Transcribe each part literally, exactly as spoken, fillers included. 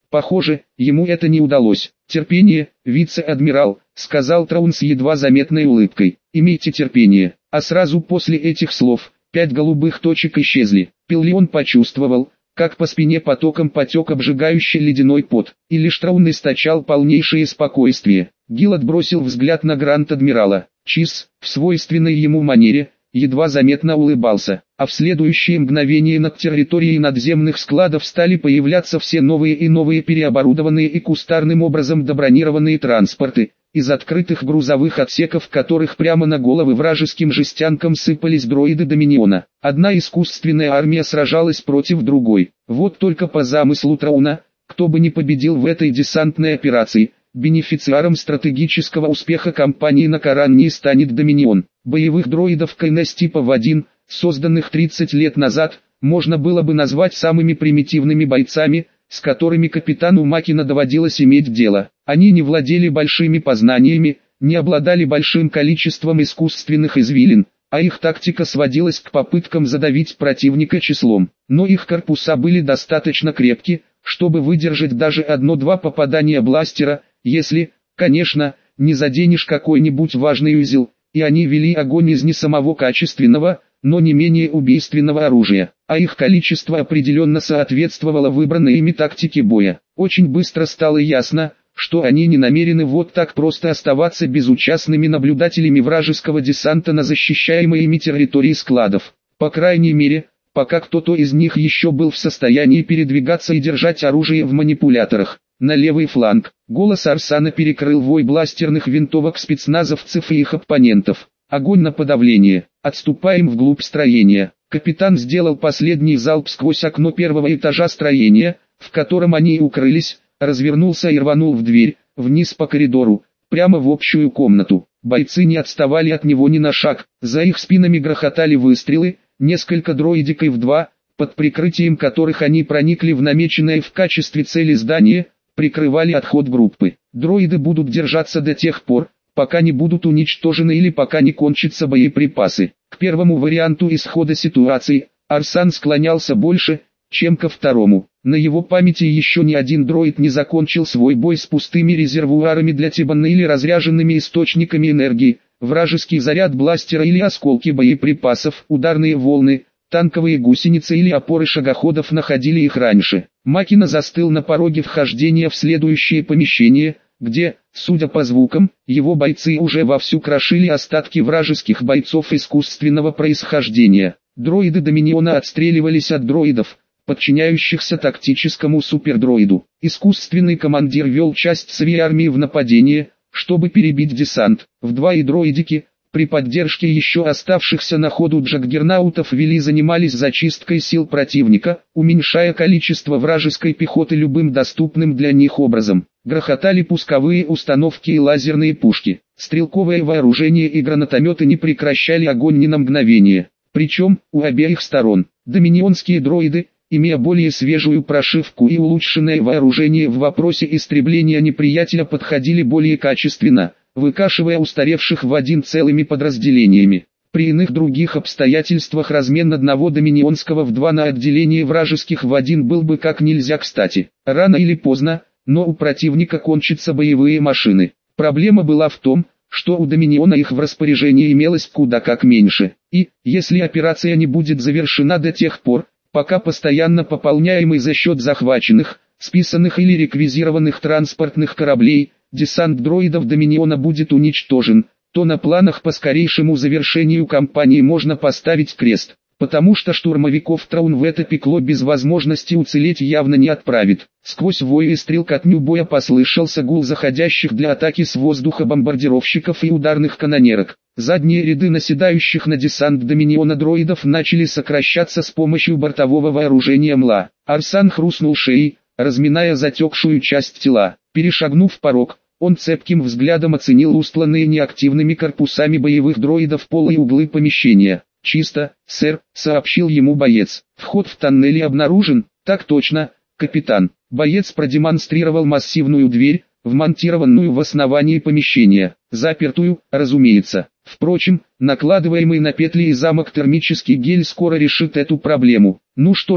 Похоже, ему это не удалось. «Терпение, вице-адмирал», — сказал Траун с едва заметной улыбкой. «Имейте терпение». А сразу после этих слов, пять голубых точек исчезли. Пиллион почувствовал, как по спине потоком потек обжигающий ледяной пот, и лишь Траун источал полнейшее спокойствие. Гил отбросил взгляд на Гранд-адмирала. Чиз, в свойственной ему манере, едва заметно улыбался, а в следующее мгновение над территорией надземных складов стали появляться все новые и новые переоборудованные и кустарным образом добронированные транспорты, из открытых грузовых отсеков которых прямо на головы вражеским жестянкам сыпались дроиды Доминиона. Одна искусственная армия сражалась против другой. Вот только по замыслу Трауна, кто бы ни победил в этой десантной операции, бенефициаром стратегического успеха кампании на Коранне станет Доминион. Боевых дроидов КНС типа В один, созданных тридцать лет назад, можно было бы назвать самыми примитивными бойцами, с которыми капитану Макина доводилось иметь дело. Они не владели большими познаниями, не обладали большим количеством искусственных извилин, а их тактика сводилась к попыткам задавить противника числом. Но их корпуса были достаточно крепки, чтобы выдержать даже одно-два попадания бластера, если, конечно, не заденешь какой-нибудь важный узел, и они вели огонь из не самого качественного, но не менее убийственного оружия, а их количество определенно соответствовало выбранной ими тактике боя. Очень быстро стало ясно, что они не намерены вот так просто оставаться безучастными наблюдателями вражеского десанта на защищаемой ими территории складов. По крайней мере, пока кто-то из них еще был в состоянии передвигаться и держать оружие в манипуляторах. На левый фланг, голос Арсана перекрыл вой бластерных винтовок спецназовцев и их оппонентов. Огонь на подавление. Отступаем вглубь строения. Капитан сделал последний залп сквозь окно первого этажа строения, в котором они и укрылись, развернулся и рванул в дверь, вниз по коридору, прямо в общую комнату. Бойцы не отставали от него ни на шаг, за их спинами грохотали выстрелы, несколько дроидиков два, под прикрытием которых они проникли в намеченное в качестве цели здание, прикрывали отход группы. Дроиды будут держаться до тех пор, пока не будут уничтожены или пока не кончатся боеприпасы. К первому варианту исхода ситуации Арсан склонялся больше, чем ко второму. На его памяти еще ни один дроид не закончил свой бой с пустыми резервуарами для Тибана или разряженными источниками энергии, вражеский заряд бластера или осколки боеприпасов, ударные волны, танковые гусеницы или опоры шагоходов находили их раньше. Макина застыл на пороге вхождения в следующее помещение, где, судя по звукам, его бойцы уже вовсю крошили остатки вражеских бойцов искусственного происхождения. Дроиды Доминиона отстреливались от дроидов, подчиняющихся тактическому супердроиду. Искусственный командир вел часть своей армии в нападение, чтобы перебить десант. Вдва и дроидики, при поддержке еще оставшихся на ходу джаггернаутов вели занимались зачисткой сил противника, уменьшая количество вражеской пехоты любым доступным для них образом. Грохотали пусковые установки и лазерные пушки. Стрелковое вооружение и гранатометы не прекращали огонь ни на мгновение. Причем, у обеих сторон, доминионские дроиды, имея более свежую прошивку и улучшенное вооружение в вопросе истребления неприятеля, подходили более качественно, выкашивая устаревших в один целыми подразделениями. При иных других обстоятельствах размен одного доминионского в два на отделение вражеских в один был бы как нельзя кстати. Рано или поздно, но у противника кончатся боевые машины. Проблема была в том, что у Доминиона их в распоряжении имелось куда как меньше. И, если операция не будет завершена до тех пор, пока постоянно пополняемый за счет захваченных, списанных или реквизированных транспортных кораблей, десант дроидов Доминиона будет уничтожен, то на планах по скорейшему завершению кампании можно поставить крест, потому что штурмовиков Траун в это пекло без возможности уцелеть явно не отправит. Сквозь вой и стрелкотню боя послышался гул заходящих для атаки с воздуха бомбардировщиков и ударных канонерок. Задние ряды наседающих на десант Доминиона дроидов начали сокращаться с помощью бортового вооружения МЛА. Арсан хрустнул шеей, разминая затекшую часть тела. Перешагнув порог, он цепким взглядом оценил устланные неактивными корпусами боевых дроидов полы и углы помещения. «Чисто, сэр», — сообщил ему боец. «Вход в тоннели обнаружен?» «Так точно, капитан». Боец продемонстрировал массивную дверь, вмонтированную в основании помещения. Запертую, разумеется. Впрочем, накладываемый на петли и замок термический гель скоро решит эту проблему. «Ну что же,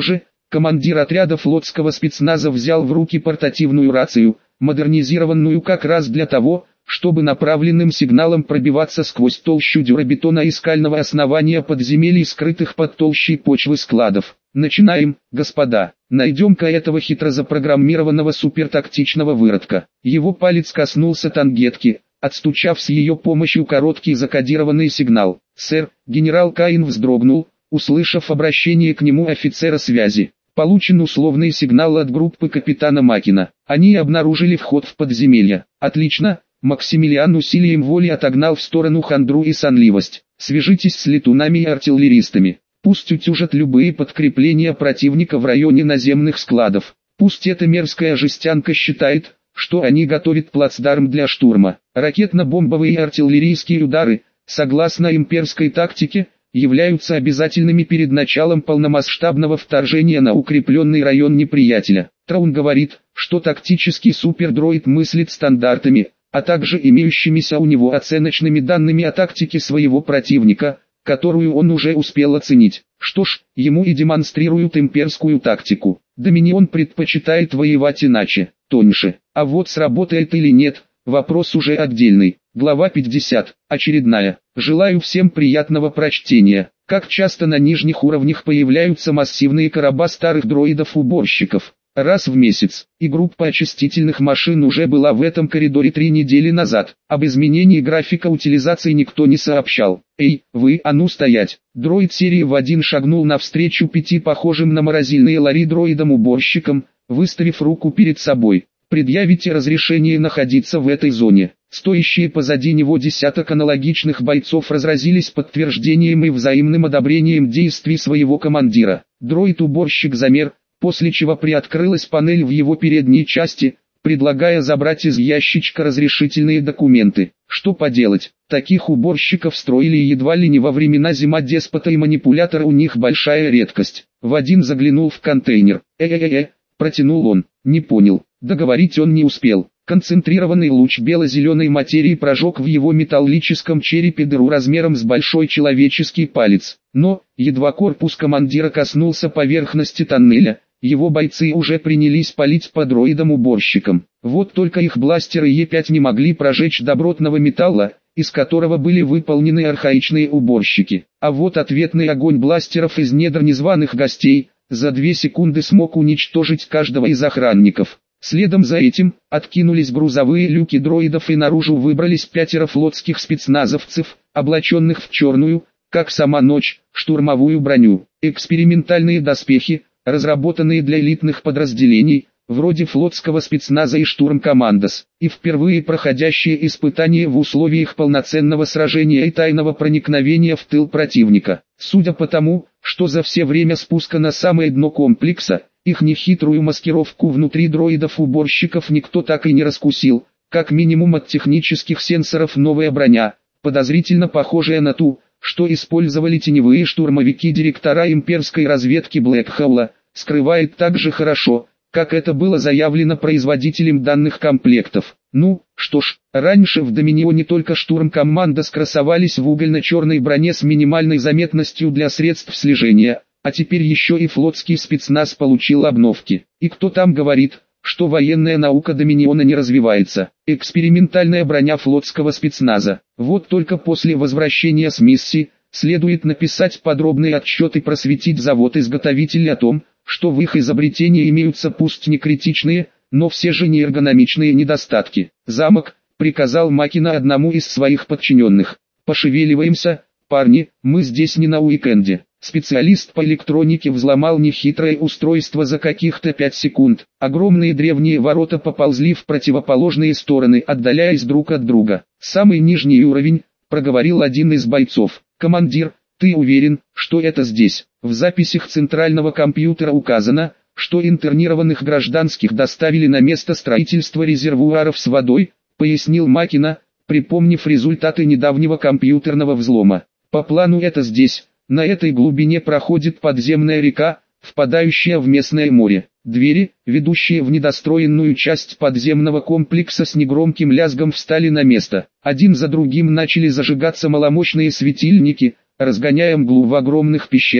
Командир отряда флотского спецназа взял в руки портативную рацию, модернизированную как раз для того, чтобы направленным сигналом пробиваться сквозь толщу дюрабетона и скального основания подземелий, скрытых под толщей почвы складов. «Начинаем, господа. Найдем-ка этого хитро запрограммированного супертактичного выродка». Его палец коснулся тангетки, отстучав с ее помощью короткий закодированный сигнал. «Сэр», генерал Каин вздрогнул, услышав обращение к нему офицера связи. «Получен условный сигнал от группы капитана Макина. Они обнаружили вход в подземелье». «Отлично». Максимилиан усилием воли отогнал в сторону хандру и сонливость. «Свяжитесь с летунами и артиллеристами. Пусть утюжат любые подкрепления противника в районе наземных складов. Пусть эта мерзкая жестянка считает, что они готовят плацдарм для штурма. Ракетно-бомбовые и артиллерийские удары, согласно имперской тактике, являются обязательными перед началом полномасштабного вторжения на укрепленный район неприятеля». Траун говорит, что тактический супердроид мыслит стандартами, а также имеющимися у него оценочными данными о тактике своего противника, которую он уже успел оценить. Что ж, ему и демонстрируют имперскую тактику. Доминион предпочитает воевать иначе, тоньше. А вот сработает или нет, вопрос уже отдельный. Глава пятьдесят. Очередная. Желаю всем приятного прочтения. Как часто на нижних уровнях появляются массивные короба старых дроидов-уборщиков? Раз в месяц, и группа очистительных машин уже была в этом коридоре три недели назад. Об изменении графика утилизации никто не сообщал. «Эй, вы, а ну стоять!» Дроид серии В один шагнул навстречу пяти похожим на морозильные лари дроидам-уборщикам, выставив руку перед собой. «Предъявите разрешение находиться в этой зоне». Стоящие позади него десяток аналогичных бойцов разразились подтверждением и взаимным одобрением действий своего командира. Дроид-уборщик замер, после чего приоткрылась панель в его передней части, предлагая забрать из ящичка разрешительные документы. Что поделать, таких уборщиков строили едва ли не во времена зима-деспота, и манипулятор у них большая редкость. Вадим заглянул в контейнер. «Э-э-э-э», протянул он, не понял, договорить он не успел. Концентрированный луч бело-зеленой материи прожег в его металлическом черепе дыру размером с большой человеческий палец. Но, едва корпус командира коснулся поверхности тоннеля, его бойцы уже принялись палить по дроидам-уборщикам. Вот только их бластеры Е пять не могли прожечь добротного металла, из которого были выполнены архаичные уборщики. А вот ответный огонь бластеров из недр незваных гостей за две секунды смог уничтожить каждого из охранников. Следом за этим, откинулись грузовые люки дроидов, и наружу выбрались пятеро флотских спецназовцев, облаченных в черную, как сама ночь, штурмовую броню. Экспериментальные доспехи, разработанные для элитных подразделений, вроде флотского спецназа и штурмкомандос, и впервые проходящие испытания в условиях полноценного сражения и тайного проникновения в тыл противника. Судя по тому, что за все время спуска на самое дно комплекса, их нехитрую маскировку внутри дроидов-уборщиков никто так и не раскусил, как минимум от технических сенсоров новая броня, подозрительно похожая на ту, что использовали теневые штурмовики-директора имперской разведки Блэкхолла, скрывает так же хорошо, как это было заявлено производителем данных комплектов. Ну, что ж, раньше в Доминионе только штурмкоманда скрасовались в угольно-черной броне с минимальной заметностью для средств слежения, а теперь еще и флотский спецназ получил обновки. И кто там говорит, что военная наука Доминиона не развивается? Экспериментальная броня флотского спецназа. Вот только после возвращения с миссии, следует написать подробный отчет и просветить завод-изготовитель о том, что в их изобретении имеются пусть не критичные, но все же не эргономичные недостатки. «Замок», — приказал Макина одному из своих подчиненных. «Пошевеливаемся, парни, мы здесь не на уикенде». Специалист по электронике взломал нехитрое устройство за каких-то пять секунд. Огромные древние ворота поползли в противоположные стороны, отдаляясь друг от друга. «Самый нижний уровень», — проговорил один из бойцов. «Командир, ты уверен, что это здесь?» В записях центрального компьютера указано, что интернированных гражданских доставили на место строительства резервуаров с водой, пояснил Макина, припомнив результаты недавнего компьютерного взлома. По плану это здесь. На этой глубине проходит подземная река, впадающая в местное море. Двери, ведущие в недостроенную часть подземного комплекса, с негромким лязгом встали на место. Один за другим начали зажигаться маломощные светильники, разгоняя мглу в огромных пещерах,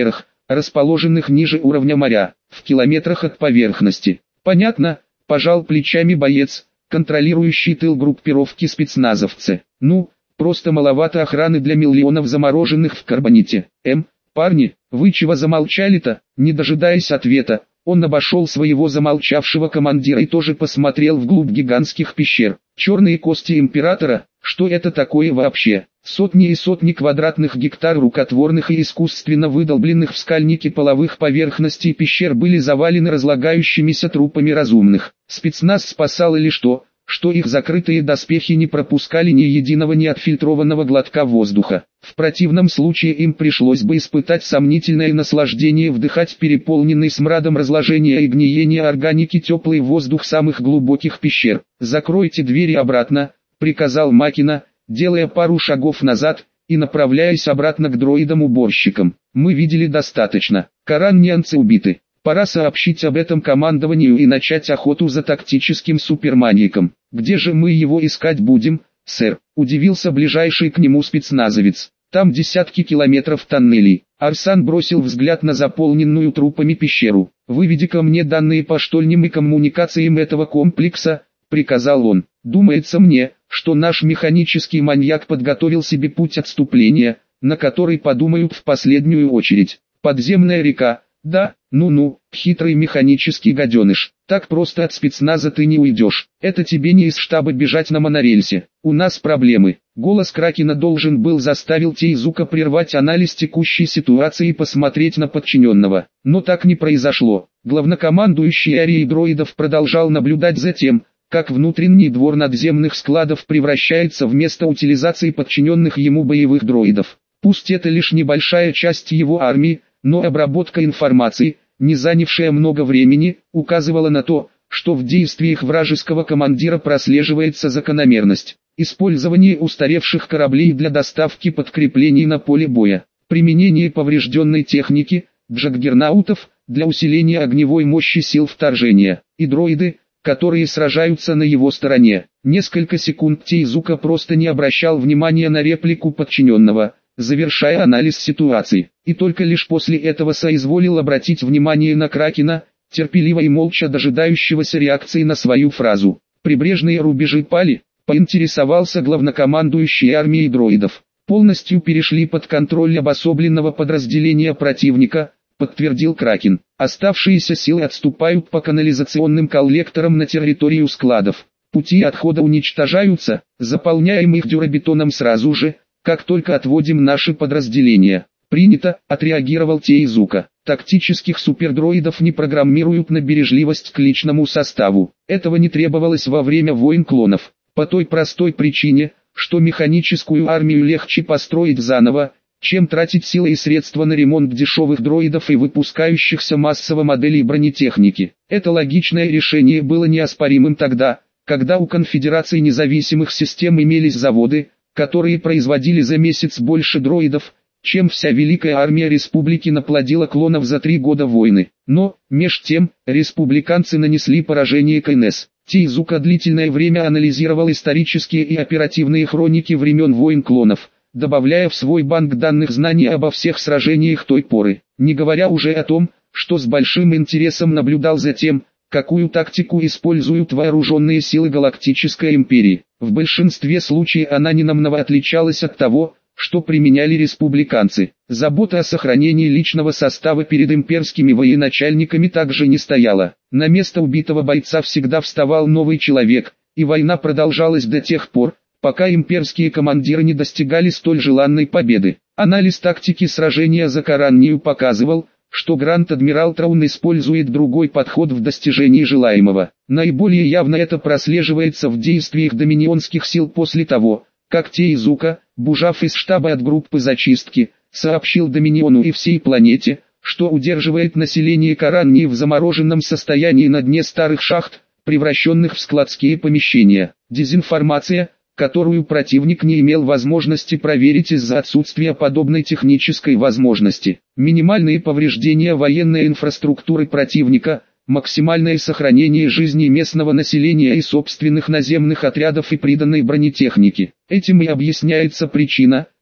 расположенных ниже уровня моря, в километрах от поверхности. Понятно, пожал плечами боец, контролирующий тыл группировки спецназовцы. Ну, просто маловато охраны для миллионов замороженных в карбоните. Эм, парни, вы чего замолчали-то? Не дожидаясь ответа, он обошел своего замолчавшего командира и тоже посмотрел вглубь гигантских пещер. Черные кости императора, что это такое вообще? Сотни и сотни квадратных гектар рукотворных и искусственно выдолбленных в скальнике половых поверхностей пещер были завалены разлагающимися трупами разумных. Спецназ спасало лишь то, что их закрытые доспехи не пропускали ни единого неотфильтрованного глотка воздуха. В противном случае им пришлось бы испытать сомнительное наслаждение вдыхать переполненный смрадом разложения и гниения органики теплый воздух самых глубоких пещер. «Закройте двери обратно», — приказал Макина, делая пару шагов назад и направляясь обратно к дроидам-уборщикам. «Мы видели достаточно. Караннианцы убиты. Пора сообщить об этом командованию и начать охоту за тактическим суперманьяком. Где же мы его искать будем, сэр?» — удивился ближайший к нему спецназовец. «Там десятки километров тоннелей». Арсан бросил взгляд на заполненную трупами пещеру. «Выведи-ка мне данные по штольням и коммуникациям этого комплекса», — приказал он. «Думается мне, что наш механический маньяк подготовил себе путь отступления, на который подумают в последнюю очередь. Подземная река. Да, ну-ну, хитрый механический гаденыш. Так просто от спецназа ты не уйдешь. Это тебе не из штаба бежать на монорельсе. У нас проблемы». Голос Кракена должен был заставить Тейзука прервать анализ текущей ситуации и посмотреть на подчиненного. Но так не произошло. Главнокомандующий арией дроидов продолжал наблюдать за тем, как внутренний двор надземных складов превращается в место утилизации подчиненных ему боевых дроидов. Пусть это лишь небольшая часть его армии, но обработка информации, не занявшая много времени, указывала на то, что в действиях вражеского командира прослеживается закономерность. Использование устаревших кораблей для доставки подкреплений на поле боя. Применение поврежденной техники, джаггернаутов, для усиления огневой мощи сил вторжения. И дроиды, которые сражаются на его стороне. Несколько секунд Тейзука просто не обращал внимания на реплику подчиненного, завершая анализ ситуации, и только лишь после этого соизволил обратить внимание на Кракена, терпеливо и молча дожидающегося реакции на свою фразу. «Прибрежные рубежи пали», — поинтересовался главнокомандующий армией дроидов. «Полностью перешли под контроль обособленного подразделения противника», — подтвердил Кракен. «Оставшиеся силы отступают по канализационным коллекторам на территорию складов. Пути отхода уничтожаются, заполняем их дюрабетоном сразу же, как только отводим наши подразделения». «Принято», — отреагировал Тейзука. «Тактических супердроидов не программируют на бережливость к личному составу. Этого не требовалось во время войн клонов. По той простой причине, что механическую армию легче построить заново, чем тратить силы и средства на ремонт дешевых дроидов и выпускающихся массово моделей бронетехники. Это логичное решение было неоспоримым тогда, когда у конфедерации независимых систем имелись заводы, которые производили за месяц больше дроидов, чем вся Великая Армия Республики наплодила клонов за три года войны. Но, меж тем, республиканцы нанесли поражение КНС. Тейзука длительное время анализировал исторические и оперативные хроники времен войн клонов, добавляя в свой банк данных знаний обо всех сражениях той поры, не говоря уже о том, что с большим интересом наблюдал за тем, какую тактику используют вооруженные силы Галактической Империи. В большинстве случаев она ненамного отличалась от того, что применяли республиканцы. Забота о сохранении личного состава перед имперскими военачальниками также не стояла. На место убитого бойца всегда вставал новый человек, и война продолжалась до тех пор, пока имперские командиры не достигали столь желанной победы. Анализ тактики сражения за Караннию показывал, что Гранд-адмирал Траун использует другой подход в достижении желаемого. Наиболее явно это прослеживается в действиях доминионских сил после того, как Тейзука, бежав из штаба от группы зачистки, сообщил Доминиону и всей планете, что удерживает население Караннии в замороженном состоянии на дне старых шахт, превращенных в складские помещения. Дезинформация, которую противник не имел возможности проверить из-за отсутствия подобной технической возможности. Минимальные повреждения военной инфраструктуры противника, максимальное сохранение жизни местного населения и собственных наземных отрядов и приданной бронетехники. Этим и объясняется причина,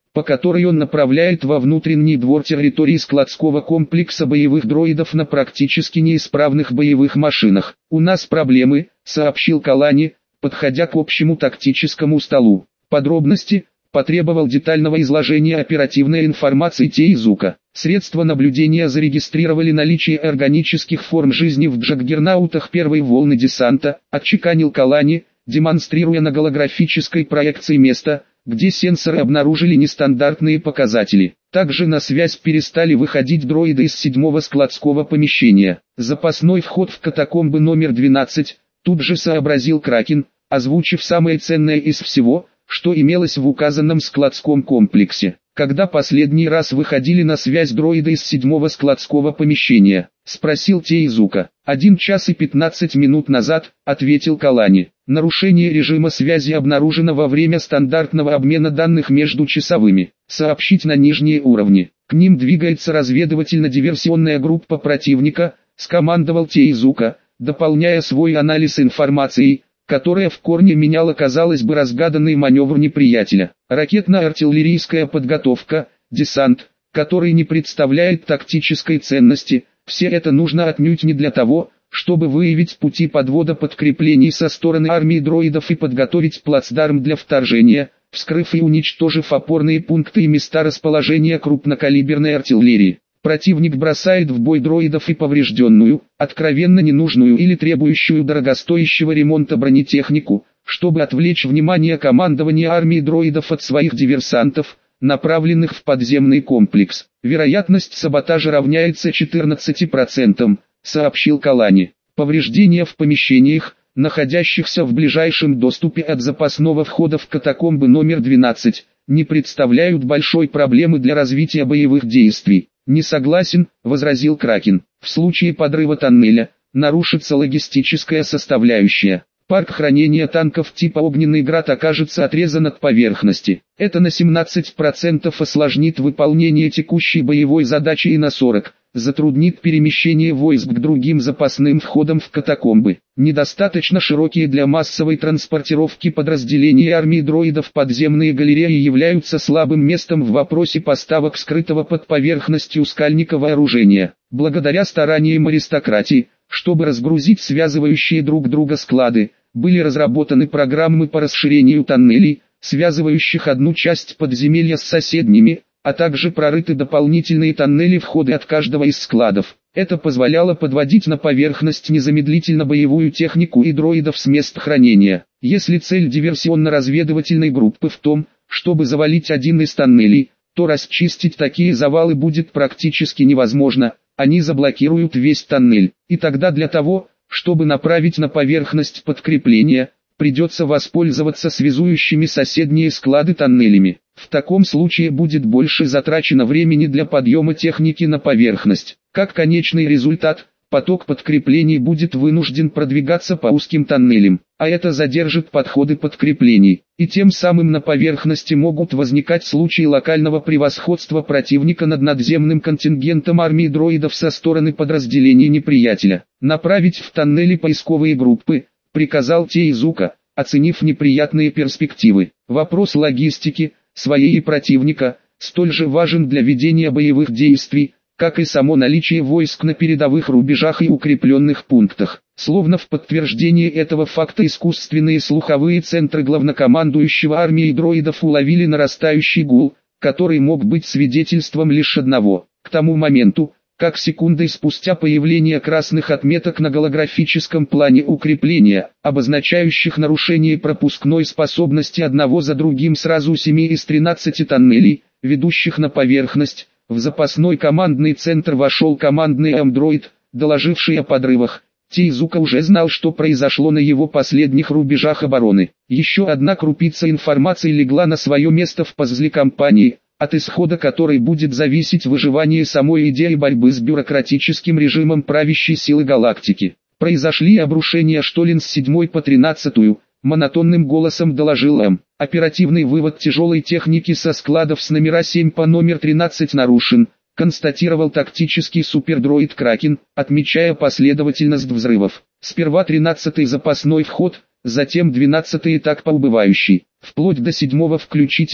по которой он направляет во внутренний двор территории складского комплекса боевых дроидов на практически неисправных боевых машинах. «У нас проблемы», — сообщил Калани, подходя к общему тактическому столу. Подробности потребовал детального изложения оперативной информации Теизука. Средства наблюдения зарегистрировали наличие органических форм жизни в джаггернаутах первой волны десанта, отчеканил Калани, демонстрируя на голографической проекции место, где сенсоры обнаружили нестандартные показатели. Также на связь перестали выходить дроиды из седьмого складского помещения. Запасной вход в катакомбы номер двенадцать, тут же сообразил Кракен, озвучив самое ценное из всего, что имелось в указанном складском комплексе. «Когда последний раз выходили на связь дроиды из седьмого складского помещения?» — спросил Теизука. «Один час и пятнадцать минут назад», — ответил Калани. «Нарушение режима связи обнаружено во время стандартного обмена данных между часовыми. Сообщить на нижние уровни. К ним двигается разведывательно-диверсионная группа противника», — скомандовал Теизука, дополняя свой анализ информацией, которая в корне меняла, казалось бы, разгаданный маневр неприятеля. Ракетно-артиллерийская подготовка, десант, который не представляет тактической ценности, все это нужно отнюдь не для того, чтобы выявить пути подвода подкреплений со стороны армии дроидов и подготовить плацдарм для вторжения, вскрыв и уничтожив опорные пункты и места расположения крупнокалиберной артиллерии. Противник бросает в бой дроидов и поврежденную, откровенно ненужную или требующую дорогостоящего ремонта бронетехнику, чтобы отвлечь внимание командования армии дроидов от своих диверсантов, направленных в подземный комплекс. Вероятность саботажа равняется четырнадцати процентам, сообщил Калани. Повреждения в помещениях, находящихся в ближайшем доступе от запасного входа в катакомбы номер двенадцать, не представляют большой проблемы для развития боевых действий. «Не согласен», — возразил Кракен. «В случае подрыва тоннеля, нарушится логистическая составляющая. Парк хранения танков типа «Огненный град» окажется отрезан от поверхности. Это на семнадцать процентов осложнит выполнение текущей боевой задачи и на сорок процентов затруднит перемещение войск к другим запасным входам в катакомбы. Недостаточно широкие для массовой транспортировки подразделения армии дроидов подземные галереи являются слабым местом в вопросе поставок скрытого под поверхностью скальника вооружения. Благодаря стараниям аристократии, чтобы разгрузить связывающие друг друга склады, были разработаны программы по расширению тоннелей, связывающих одну часть подземелья с соседними, а также прорыты дополнительные тоннели входы от каждого из складов. Это позволяло подводить на поверхность незамедлительно боевую технику и дроидов с мест хранения. Если цель диверсионно-разведывательной группы в том, чтобы завалить один из тоннелей, то расчистить такие завалы будет практически невозможно, они заблокируют весь тоннель. И тогда для того, чтобы направить на поверхность подкрепления, придется воспользоваться связующими соседние склады тоннелями. В таком случае будет больше затрачено времени для подъема техники на поверхность. Как конечный результат, поток подкреплений будет вынужден продвигаться по узким тоннелям, а это задержит подходы подкреплений, и тем самым на поверхности могут возникать случаи локального превосходства противника над надземным контингентом армии дроидов со стороны подразделений неприятеля. Направить в тоннели поисковые группы, приказал Теизука, оценив неприятные перспективы. Вопрос логистики, своей и противника, столь же важен для ведения боевых действий, как и само наличие войск на передовых рубежах и укрепленных пунктах. Словно в подтверждение этого факта искусственные слуховые центры главнокомандующего армией дроидов уловили нарастающий гул, который мог быть свидетельством лишь одного. К тому моменту, как секундой спустя появление красных отметок на голографическом плане укрепления, обозначающих нарушение пропускной способности одного за другим сразу семи из тринадцати тоннелей, ведущих на поверхность, в запасной командный центр вошел командный андроид, доложивший о подрывах. Теизука уже знал, что произошло на его последних рубежах обороны. Еще одна крупица информации легла на свое место в пазле кампании, от исхода которой будет зависеть выживание самой идеи борьбы с бюрократическим режимом правящей силы галактики. Произошли обрушения штолен с седьмой по тринадцатую, монотонным голосом доложил М. Оперативный вывод тяжелой техники со складов с номера семь по номер тринадцать нарушен, констатировал тактический супердроид Кракен, отмечая последовательность взрывов. Сперва тринадцатый запасной вход, затем двенадцатый и так по убывающей, вплоть до седьмого включительно,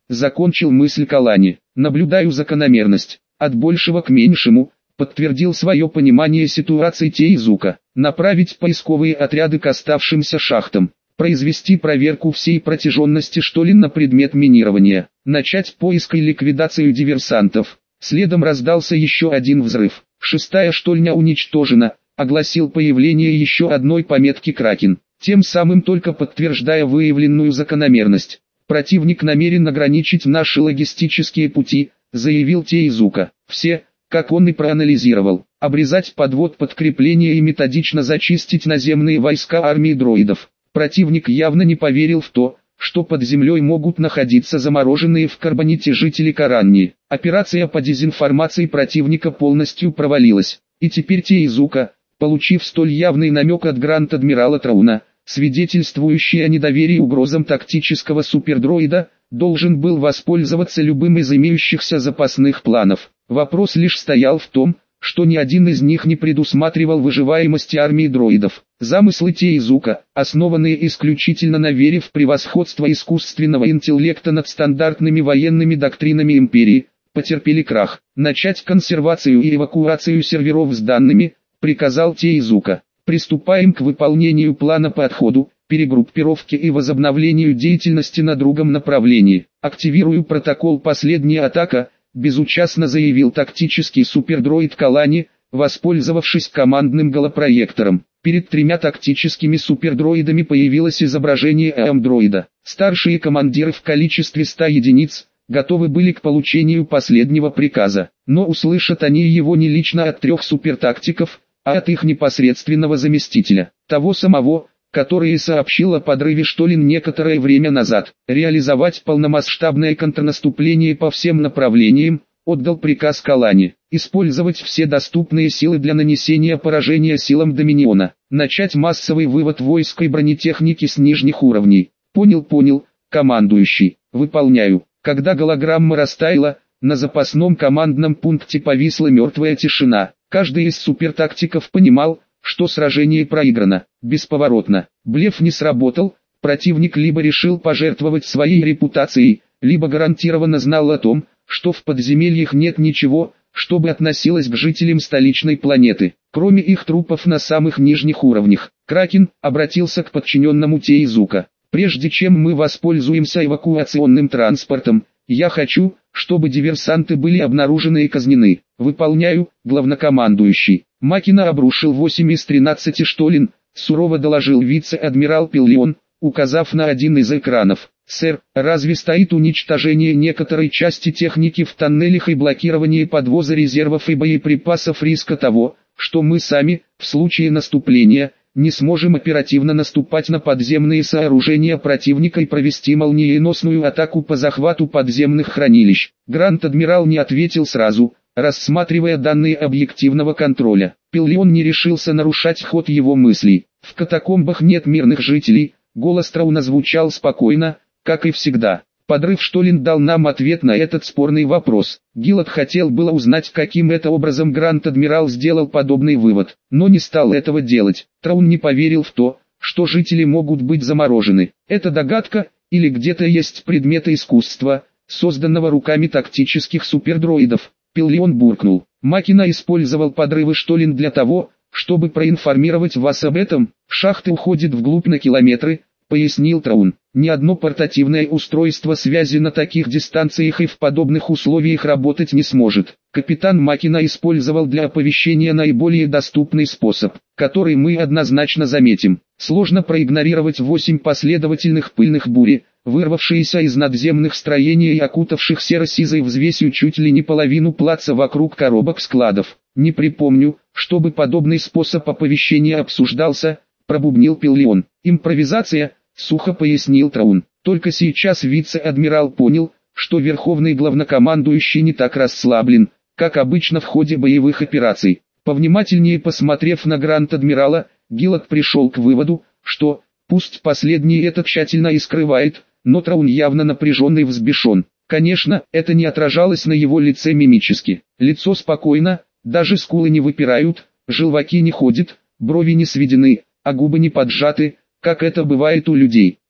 закончил мысль Калани. Наблюдаю закономерность. От большего к меньшему, подтвердил свое понимание ситуации Теизука. Направить поисковые отряды к оставшимся шахтам. Произвести проверку всей протяженности штолен на предмет минирования. Начать поиск и ликвидацию диверсантов. Следом раздался еще один взрыв. Шестая штольня уничтожена, огласил появление еще одной пометки Кракен, тем самым только подтверждая выявленную закономерность. Противник намерен ограничить наши логистические пути, заявил Теизука. Все, как он и проанализировал, обрезать подвод подкрепления и методично зачистить наземные войска армии дроидов. Противник явно не поверил в то, что под землей могут находиться замороженные в карбоните жители Каранни. Операция по дезинформации противника полностью провалилась, и теперь Теизука, получив столь явный намек от Гранд-Адмирала Трауна, свидетельствующий о недоверии угрозам тактического супердроида, должен был воспользоваться любым из имеющихся запасных планов. Вопрос лишь стоял в том, что ни один из них не предусматривал выживаемости армии дроидов. Замыслы Теизука, основанные исключительно на вере в превосходство искусственного интеллекта над стандартными военными доктринами империи, потерпели крах. Начать консервацию и эвакуацию серверов с данными, приказал Теизука. Приступаем к выполнению плана по отходу, перегруппировке и возобновлению деятельности на другом направлении. Активирую протокол «Последняя атака», безучастно заявил тактический супердроид Калани, воспользовавшись командным голопроектором. Перед тремя тактическими супердроидами появилось изображение ЭМ-дроида. Старшие командиры в количестве ста единиц готовы были к получению последнего приказа, но услышат они его не лично от трех супертактиков, а от их непосредственного заместителя, того самого, который и сообщил о подрыве штолен некоторое время назад. Реализовать полномасштабное контрнаступление по всем направлениям, отдал приказ Калани. Использовать все доступные силы для нанесения поражения силам Доминиона. Начать массовый вывод войск и бронетехники с нижних уровней. Понял, понял, командующий. Выполняю. Когда голограмма растаяла, на запасном командном пункте повисла мертвая тишина. Каждый из супертактиков понимал, что сражение проиграно, бесповоротно. Блеф не сработал, противник либо решил пожертвовать своей репутацией, либо гарантированно знал о том, что в подземельях нет ничего, что бы относилось к жителям столичной планеты, кроме их трупов на самых нижних уровнях. Кракен обратился к подчиненному Теизука. Прежде чем мы воспользуемся эвакуационным транспортом, я хочу, чтобы диверсанты были обнаружены и казнены. Выполняю, главнокомандующий. Макина обрушил восемь из тринадцати штолен, сурово доложил вице-адмирал Пиллион, указав на один из экранов. «Сэр, разве стоит уничтожение некоторой части техники в тоннелях и блокирование подвоза резервов и боеприпасов риска того, что мы сами, в случае наступления, не сможем оперативно наступать на подземные сооружения противника и провести молниеносную атаку по захвату подземных хранилищ?» Гранд-адмирал не ответил сразу, рассматривая данные объективного контроля. Пиллион не решился нарушать ход его мыслей. «В катакомбах нет мирных жителей», голос Трауна звучал спокойно, как и всегда. Подрыв штолен дал нам ответ на этот спорный вопрос. Гиллот хотел было узнать, каким это образом Гранд-адмирал сделал подобный вывод, но не стал этого делать. Траун не поверил в то, что жители могут быть заморожены. Это догадка, или где-то есть предметы искусства, созданного руками тактических супердроидов. Пиллион буркнул. Макина использовал подрывы штолен для того, чтобы проинформировать вас об этом. Шахты уходят вглубь на километры, пояснил Траун. Ни одно портативное устройство связи на таких дистанциях и в подобных условиях работать не сможет. Капитан Макина использовал для оповещения наиболее доступный способ, который мы однозначно заметим. Сложно проигнорировать восемь последовательных пыльных бури, вырвавшиеся из надземных строений и окутавших серо-сизой взвесью чуть ли не половину плаца вокруг коробок складов. Не припомню, чтобы подобный способ оповещения обсуждался, пробубнил Пиллион. Импровизация, сухо пояснил Траун. Только сейчас вице-адмирал понял, что верховный главнокомандующий не так расслаблен, как обычно в ходе боевых операций. Повнимательнее посмотрев на Гранд-адмирала, Гиллот пришел к выводу, что, пусть последний это тщательно и скрывает, но Траун явно напряжен и взбешен. Конечно, это не отражалось на его лице мимически. Лицо спокойно, даже скулы не выпирают, желваки не ходят, брови не сведены, а губы не поджаты, как это бывает у людей.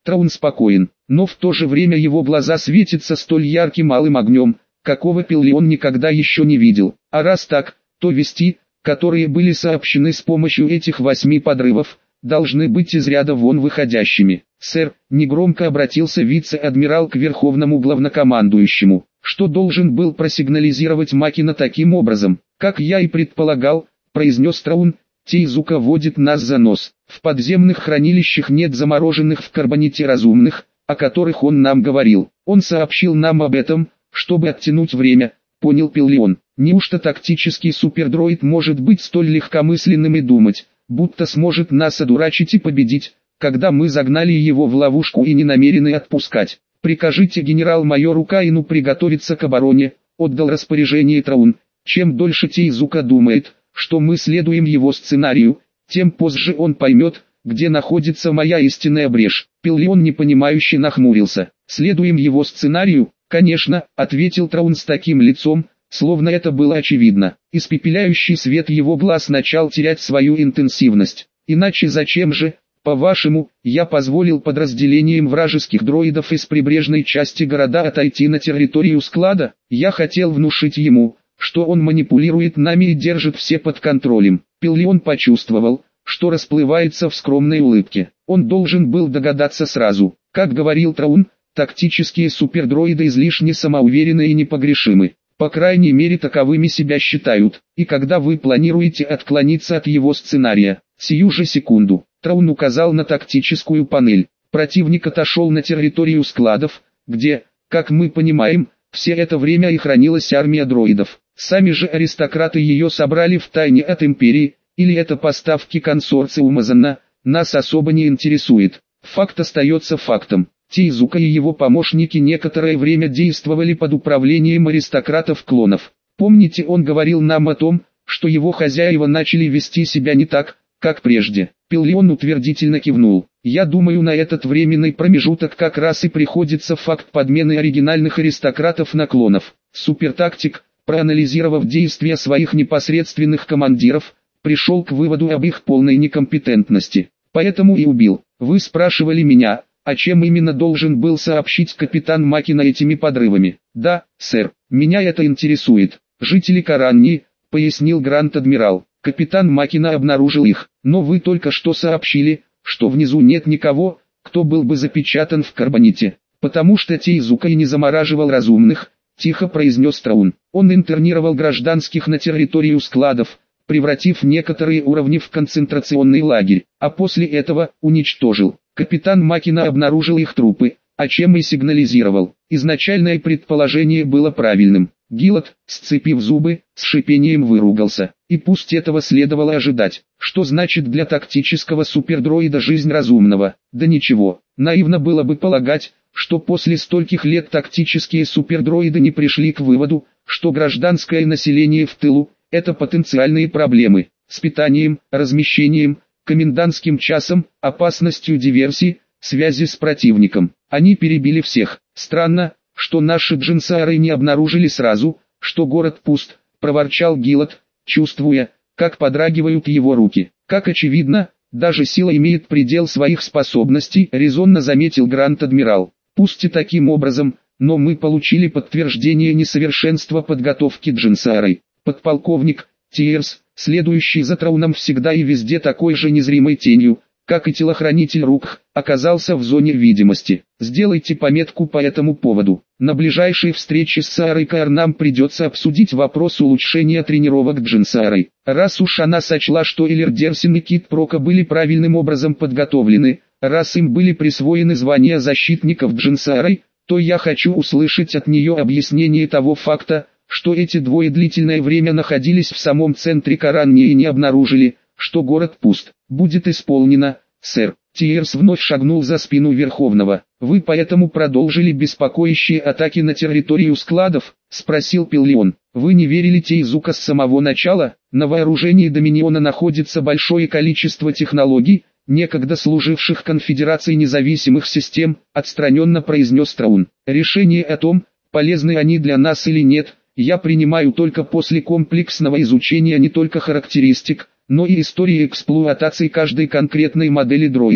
Траун спокоен, но в то же время его глаза светятся столь ярким алым огнем, какого Пиллион никогда еще не видел. А раз так, то вести, которые были сообщены с помощью этих восьми подрывов, должны быть из ряда вон выходящими. «Сэр», — негромко обратился вице-адмирал к верховному главнокомандующему, что должен был просигнализировать Макина таким образом, как я и предполагал, произнес Траун. Тейзука водит нас за нос. В подземных хранилищах нет замороженных в карбоните разумных, о которых он нам говорил. Он сообщил нам об этом, чтобы оттянуть время, понял Пиллион. Неужто тактический супердроид может быть столь легкомысленным и думать, будто сможет нас одурачить и победить, когда мы загнали его в ловушку и не намерены отпускать? Прикажите генерал-майору Каину приготовиться к обороне, отдал распоряжение Траун. Чем дольше Тейзука думает, что мы следуем его сценарию, тем позже он поймет, где находится моя истинная брешь. Пиллион непонимающе нахмурился. Следуем его сценарию? Конечно, ответил Траун с таким лицом, словно это было очевидно. Испепеляющий свет его глаз начал терять свою интенсивность. Иначе зачем же, по-вашему, я позволил подразделениям вражеских дроидов из прибрежной части города отойти на территорию склада? Я хотел внушить ему, что он манипулирует нами и держит все под контролем. Пиллион почувствовал, что расплывается в скромной улыбке. Он должен был догадаться сразу. Как говорил Траун, тактические супердроиды излишне самоуверены и непогрешимы. По крайней мере таковыми себя считают. И когда вы планируете отклониться от его сценария, сию же секунду, Траун указал на тактическую панель. Противник отошел на территорию складов, где, как мы понимаем, все это время и хранилась армия дроидов. Сами же аристократы ее собрали в тайне от империи, или это поставки консорциума Занна, нас особо не интересует. Факт остается фактом. Тейзука и его помощники некоторое время действовали под управлением аристократов-клонов. Помните, он говорил нам о том, что его хозяева начали вести себя не так, как прежде. Пиллион утвердительно кивнул. Я думаю, на этот временный промежуток как раз и приходится факт подмены оригинальных аристократов на клонов. Супертактик, проанализировав действия своих непосредственных командиров, пришел к выводу об их полной некомпетентности. Поэтому и убил. Вы спрашивали меня, о чем именно должен был сообщить капитан Макина этими подрывами. Да, сэр, меня это интересует. Жители Каранни, пояснил Гранд-адмирал. Капитан Макина обнаружил их, но вы только что сообщили, что внизу нет никого, кто был бы запечатан в карбоните, потому что Тейзука и не замораживал разумных, тихо произнес Траун. Он интернировал гражданских на территорию складов, превратив некоторые уровни в концентрационный лагерь, а после этого уничтожил. Капитан Макина обнаружил их трупы, о чем и сигнализировал. Изначальное предположение было правильным. Гиллот, сцепив зубы, с шипением выругался. И пусть этого следовало ожидать. Что значит для тактического супердроида жизнь разумного? Да ничего. Наивно было бы полагать, что после стольких лет тактические супердроиды не пришли к выводу, что гражданское население в тылу – это потенциальные проблемы. С питанием, размещением, комендантским часом, опасностью диверсии, связи с противником. Они перебили всех. Странно, что наши джинсары не обнаружили сразу, что город пуст, проворчал Гиллот, чувствуя, как подрагивают его руки. Как очевидно, даже сила имеет предел своих способностей, резонно заметил Гранд-адмирал. Пусть и таким образом, но мы получили подтверждение несовершенства подготовки джинсары. Подполковник Тиерс, следующий за Трауном всегда и везде такой же незримой тенью, как и телохранитель Рукх, оказался в зоне видимости. Сделайте пометку по этому поводу. На ближайшей встрече с Сарой Каар нам придется обсудить вопрос улучшения тренировок джинсарой. Раз уж она сочла, что Элердерсин и Кит Прока были правильным образом подготовлены, раз им были присвоены звания защитников джинсарой, то я хочу услышать от нее объяснение того факта, что эти двое длительное время находились в самом центре Каранни и не обнаружили, что город пуст. Будет исполнено, сэр. Тиерс вновь шагнул за спину Верховного. Вы поэтому продолжили беспокоящие атаки на территорию складов? Спросил Пиллион. Вы не верили Тейзука с самого начала? На вооружении Доминиона находится большое количество технологий, некогда служивших конфедерации независимых систем, отстраненно произнес Траун. Решение о том, полезны они для нас или нет, я принимаю только после комплексного изучения не только характеристик, но и истории эксплуатации каждой конкретной модели дроидов.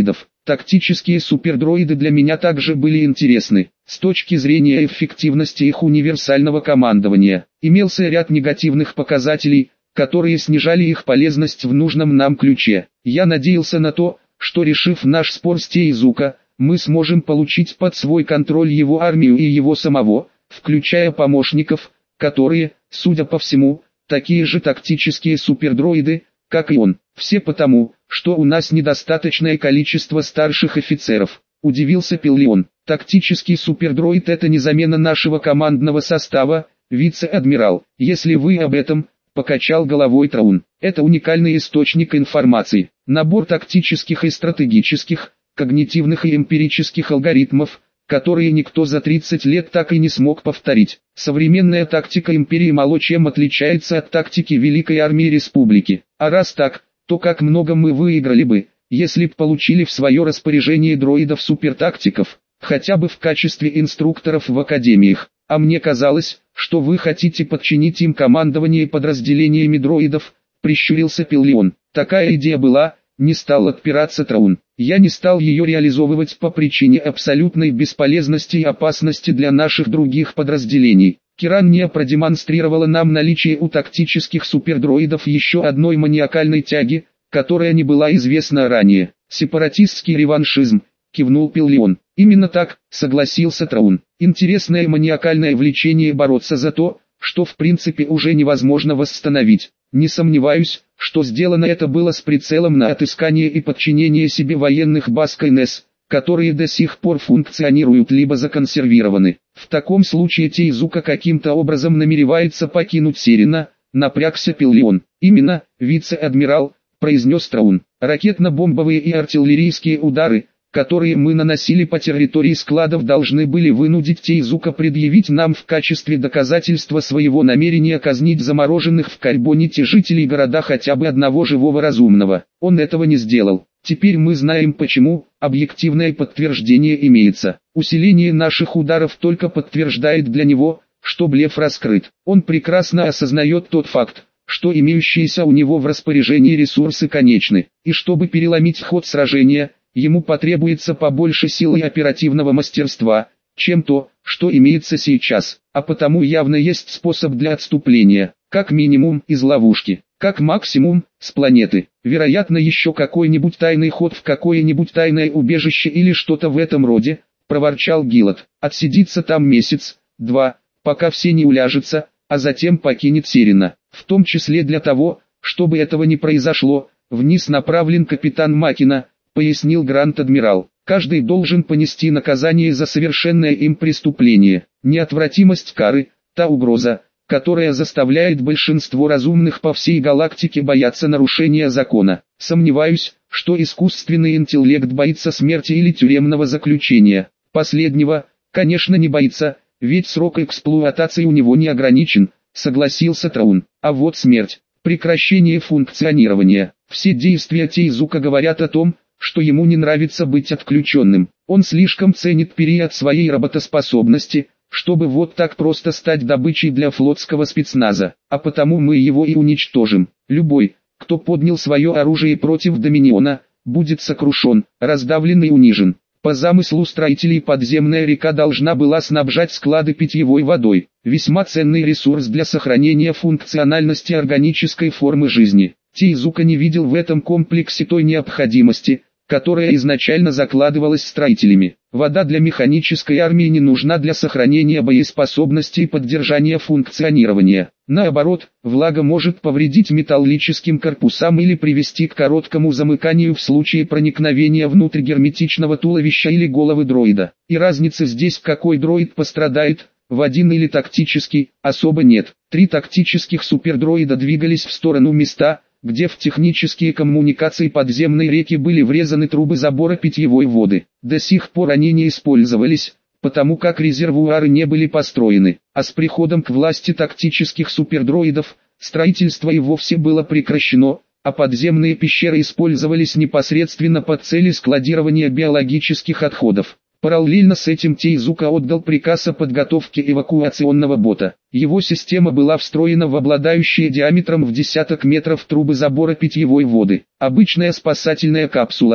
Тактические супердроиды для меня также были интересны. С точки зрения эффективности их универсального командования, имелся ряд негативных показателей, которые снижали их полезность в нужном нам ключе. Я надеялся на то, что, решив наш спор с Теизука, мы сможем получить под свой контроль его армию и его самого, включая помощников, которые, судя по всему, такие же тактические супердроиды, как и он. Все потому, что у нас недостаточное количество старших офицеров. Удивился Пиллион. Тактический супердроид — это не замена нашего командного состава, вице-адмирал. Если вы об этом, покачал головой Траун. Это уникальный источник информации. Набор тактических и стратегических, когнитивных и эмпирических алгоритмов, которые никто за тридцать лет так и не смог повторить. Современная тактика империи мало чем отличается от тактики Великой армии Республики. А раз так, то как много мы выиграли бы, если б получили в свое распоряжение дроидов-супертактиков, хотя бы в качестве инструкторов в академиях. А мне казалось, что вы хотите подчинить им командование подразделениями дроидов, прищурился Пиллион. Такая идея была, не стал отпираться Траун. Я не стал ее реализовывать по причине абсолютной бесполезности и опасности для наших других подразделений. Кирания продемонстрировала нам наличие у тактических супердроидов еще одной маниакальной тяги, которая не была известна ранее. Сепаратистский реваншизм, кивнул Пиллион. Именно так, согласился Траун. Интересное маниакальное влечение бороться за то, что в принципе уже невозможно восстановить. Не сомневаюсь, что сделано это было с прицелом на отыскание и подчинение себе военных баз КНС, которые до сих пор функционируют либо законсервированы. В таком случае Теизука каким-то образом намеревается покинуть Серина, напрягся Пиллион. Именно, вице-адмирал, произнес Траун. Ракетно-бомбовые и артиллерийские удары, которые мы наносили по территории складов, должны были вынудить Теизука предъявить нам в качестве доказательства своего намерения казнить замороженных в карбоните жителей города хотя бы одного живого разумного. Он этого не сделал. Теперь мы знаем почему, объективное подтверждение имеется. Усиление наших ударов только подтверждает для него, что блеф раскрыт. Он прекрасно осознает тот факт, что имеющиеся у него в распоряжении ресурсы конечны, и чтобы переломить ход сражения, ему потребуется побольше сил и оперативного мастерства, чем то, что имеется сейчас, а потому явно есть способ для отступления, как минимум из ловушки, как максимум с планеты, вероятно еще какой-нибудь тайный ход в какое-нибудь тайное убежище или что-то в этом роде, проворчал Гилот. Отсидится там месяц, два, пока все не уляжутся, а затем покинет Серина, в том числе для того, чтобы этого не произошло. Вниз направлен капитан Макина, пояснил Гранд-адмирал. Каждый должен понести наказание за совершенное им преступление. Неотвратимость кары – та угроза, которая заставляет большинство разумных по всей галактике бояться нарушения закона. Сомневаюсь, что искусственный интеллект боится смерти или тюремного заключения. Последнего, конечно, не боится, ведь срок эксплуатации у него не ограничен, согласился Траун. А вот смерть, прекращение функционирования. Все действия Теизука говорят о том, что ему не нравится быть отключенным. Он слишком ценит период своей работоспособности, чтобы вот так просто стать добычей для флотского спецназа, а потому мы его и уничтожим. Любой, кто поднял свое оружие против Доминиона, будет сокрушен, раздавлен и унижен. По замыслу строителей подземная река должна была снабжать склады питьевой водой, весьма ценный ресурс для сохранения функциональности органической формы жизни. Теизука не видел в этом комплексе той необходимости, которая изначально закладывалась строителями. Вода для механической армии не нужна для сохранения боеспособности и поддержания функционирования. Наоборот, влага может повредить металлическим корпусам или привести к короткому замыканию в случае проникновения внутрь герметичного туловища или головы дроида. И разницы здесь, какой дроид пострадает, в один или тактический, особо нет. Три тактических супердроида двигались в сторону места, где в технические коммуникации подземной реки были врезаны трубы забора питьевой воды. До сих пор они не использовались, потому как резервуары не были построены, а с приходом к власти тактических супердроидов, строительство и вовсе было прекращено, а подземные пещеры использовались непосредственно под цели складирования биологических отходов. Параллельно с этим Теизука отдал приказ о подготовке эвакуационного бота. Его система была встроена в обладающие диаметром в десяток метров трубы забора питьевой воды. Обычная спасательная капсула,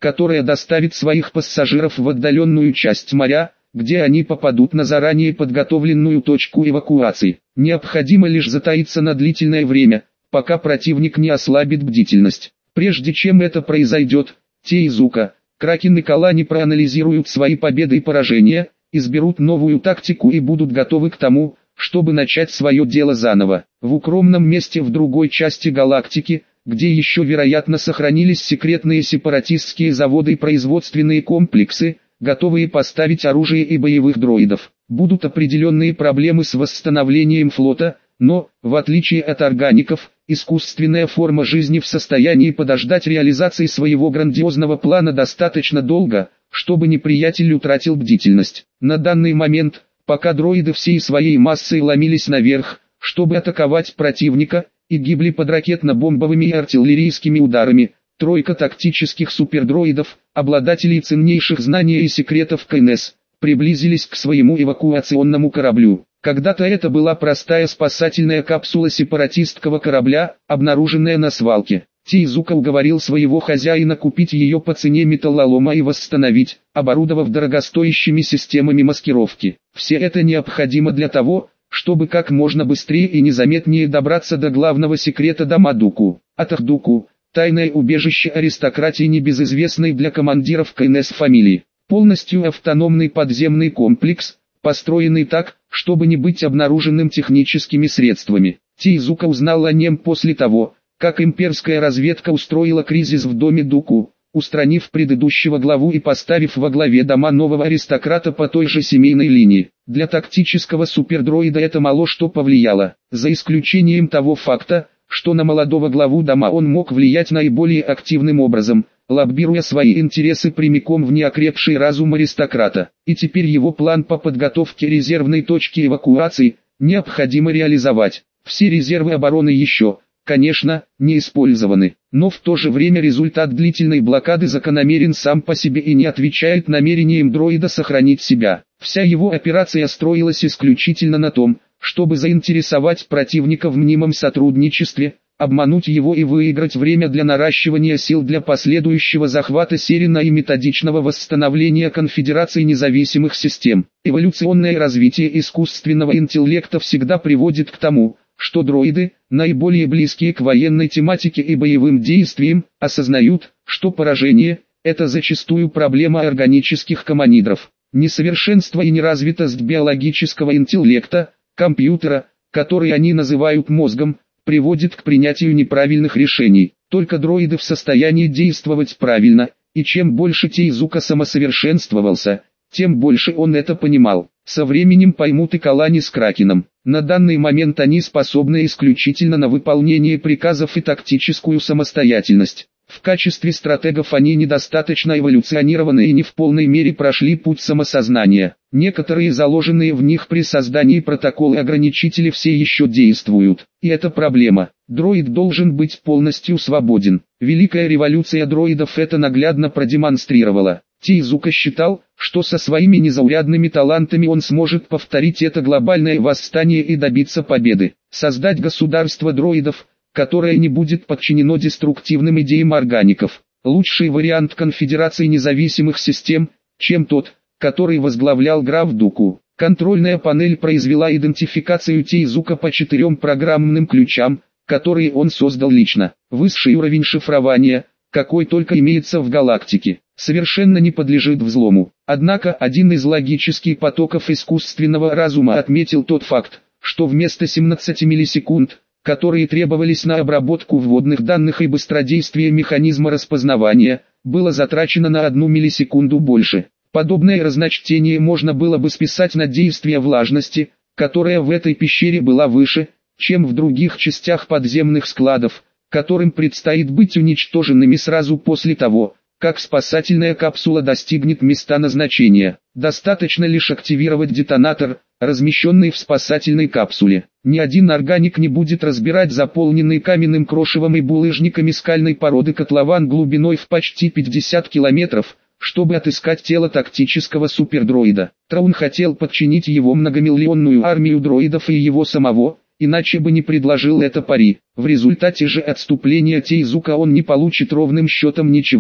которая доставит своих пассажиров в отдаленную часть моря, где они попадут на заранее подготовленную точку эвакуации. Необходимо лишь затаиться на длительное время, пока противник не ослабит бдительность. Прежде чем это произойдет, Тейзука, Кракен и Калани проанализируют свои победы и поражения, изберут новую тактику и будут готовы к тому, чтобы начать свое дело заново. В укромном месте в другой части галактики, где еще вероятно сохранились секретные сепаратистские заводы и производственные комплексы, готовые поставить оружие и боевых дроидов, будут определенные проблемы с восстановлением флота, но, в отличие от органиков, искусственная форма жизни в состоянии подождать реализации своего грандиозного плана достаточно долго, чтобы неприятель утратил бдительность. На данный момент, пока дроиды всей своей массой ломились наверх, чтобы атаковать противника, и гибли под ракетно-бомбовыми и артиллерийскими ударами, тройка тактических супердроидов, обладателей ценнейших знаний и секретов КНС, приблизились к своему эвакуационному кораблю. Когда-то это была простая спасательная капсула сепаратистского корабля, обнаруженная на свалке. Тейзука уговорил своего хозяина купить ее по цене металлолома и восстановить, оборудовав дорогостоящими системами маскировки. Все это необходимо для того, чтобы как можно быстрее и незаметнее добраться до главного секрета дома Дуку. Атахдуку – тайное убежище аристократии небезызвестной для командиров КНС фамилии. Полностью автономный подземный комплекс, построенный так, чтобы не быть обнаруженным техническими средствами. Тейзука узнал о нем после того, как имперская разведка устроила кризис в доме Дуку, устранив предыдущего главу и поставив во главе дома нового аристократа по той же семейной линии. Для тактического супердроида это мало что повлияло, за исключением того факта, что на молодого главу дома он мог влиять наиболее активным образом, лоббируя свои интересы прямиком в неокрепший разум аристократа. И теперь его план по подготовке резервной точки эвакуации необходимо реализовать. Все резервы обороны еще, конечно, не использованы, но в то же время результат длительной блокады закономерен сам по себе и не отвечает намерениям дроида сохранить себя. Вся его операция строилась исключительно на том, чтобы заинтересовать противника в мнимом сотрудничестве, обмануть его и выиграть время для наращивания сил для последующего захвата Серина и методичного восстановления конфедерации независимых систем. Эволюционное развитие искусственного интеллекта всегда приводит к тому, что дроиды, наиболее близкие к военной тематике и боевым действиям, осознают, что поражение – это зачастую проблема органических гоминидов. Несовершенство и неразвитость биологического интеллекта, компьютера, который они называют мозгом, приводит к принятию неправильных решений. Только дроиды в состоянии действовать правильно, и чем больше Тейзука самосовершенствовался, тем больше он это понимал. Со временем поймут и Калани с Кракеном. На данный момент они способны исключительно на выполнение приказов и тактическую самостоятельность. В качестве стратегов они недостаточно эволюционированы и не в полной мере прошли путь самосознания. Некоторые заложенные в них при создании протоколы ограничители все еще действуют. И это проблема. Дроид должен быть полностью свободен. Великая революция дроидов это наглядно продемонстрировала. Тейзука считал, что со своими незаурядными талантами он сможет повторить это глобальное восстание и добиться победы. Создать государство дроидов, которое не будет подчинено деструктивным идеям органиков. Лучший вариант конфедерации независимых систем, чем тот, который возглавлял граф Дуку. Контрольная панель произвела идентификацию Тейзука по четырем программным ключам, которые он создал лично. Высший уровень шифрования, какой только имеется в галактике, совершенно не подлежит взлому. Однако один из логических потоков искусственного разума отметил тот факт, что вместо семнадцати миллисекунд, которые требовались на обработку вводных данных и быстродействие механизма распознавания, было затрачено на одну миллисекунду больше. Подобное разночтение можно было бы списать на действие влажности, которая в этой пещере была выше, чем в других частях подземных складов, которым предстоит быть уничтоженными сразу после того, как спасательная капсула достигнет места назначения. Достаточно лишь активировать детонатор, размещенный в спасательной капсуле. Ни один органик не будет разбирать заполненный каменным крошевом и булыжниками скальной породы котлован глубиной в почти пятьдесят километров, чтобы отыскать тело тактического супердроида. Траун хотел подчинить его многомиллионную армию дроидов и его самого, иначе бы не предложил это пари. В результате же отступления Тейзука он не получит ровным счетом ничего.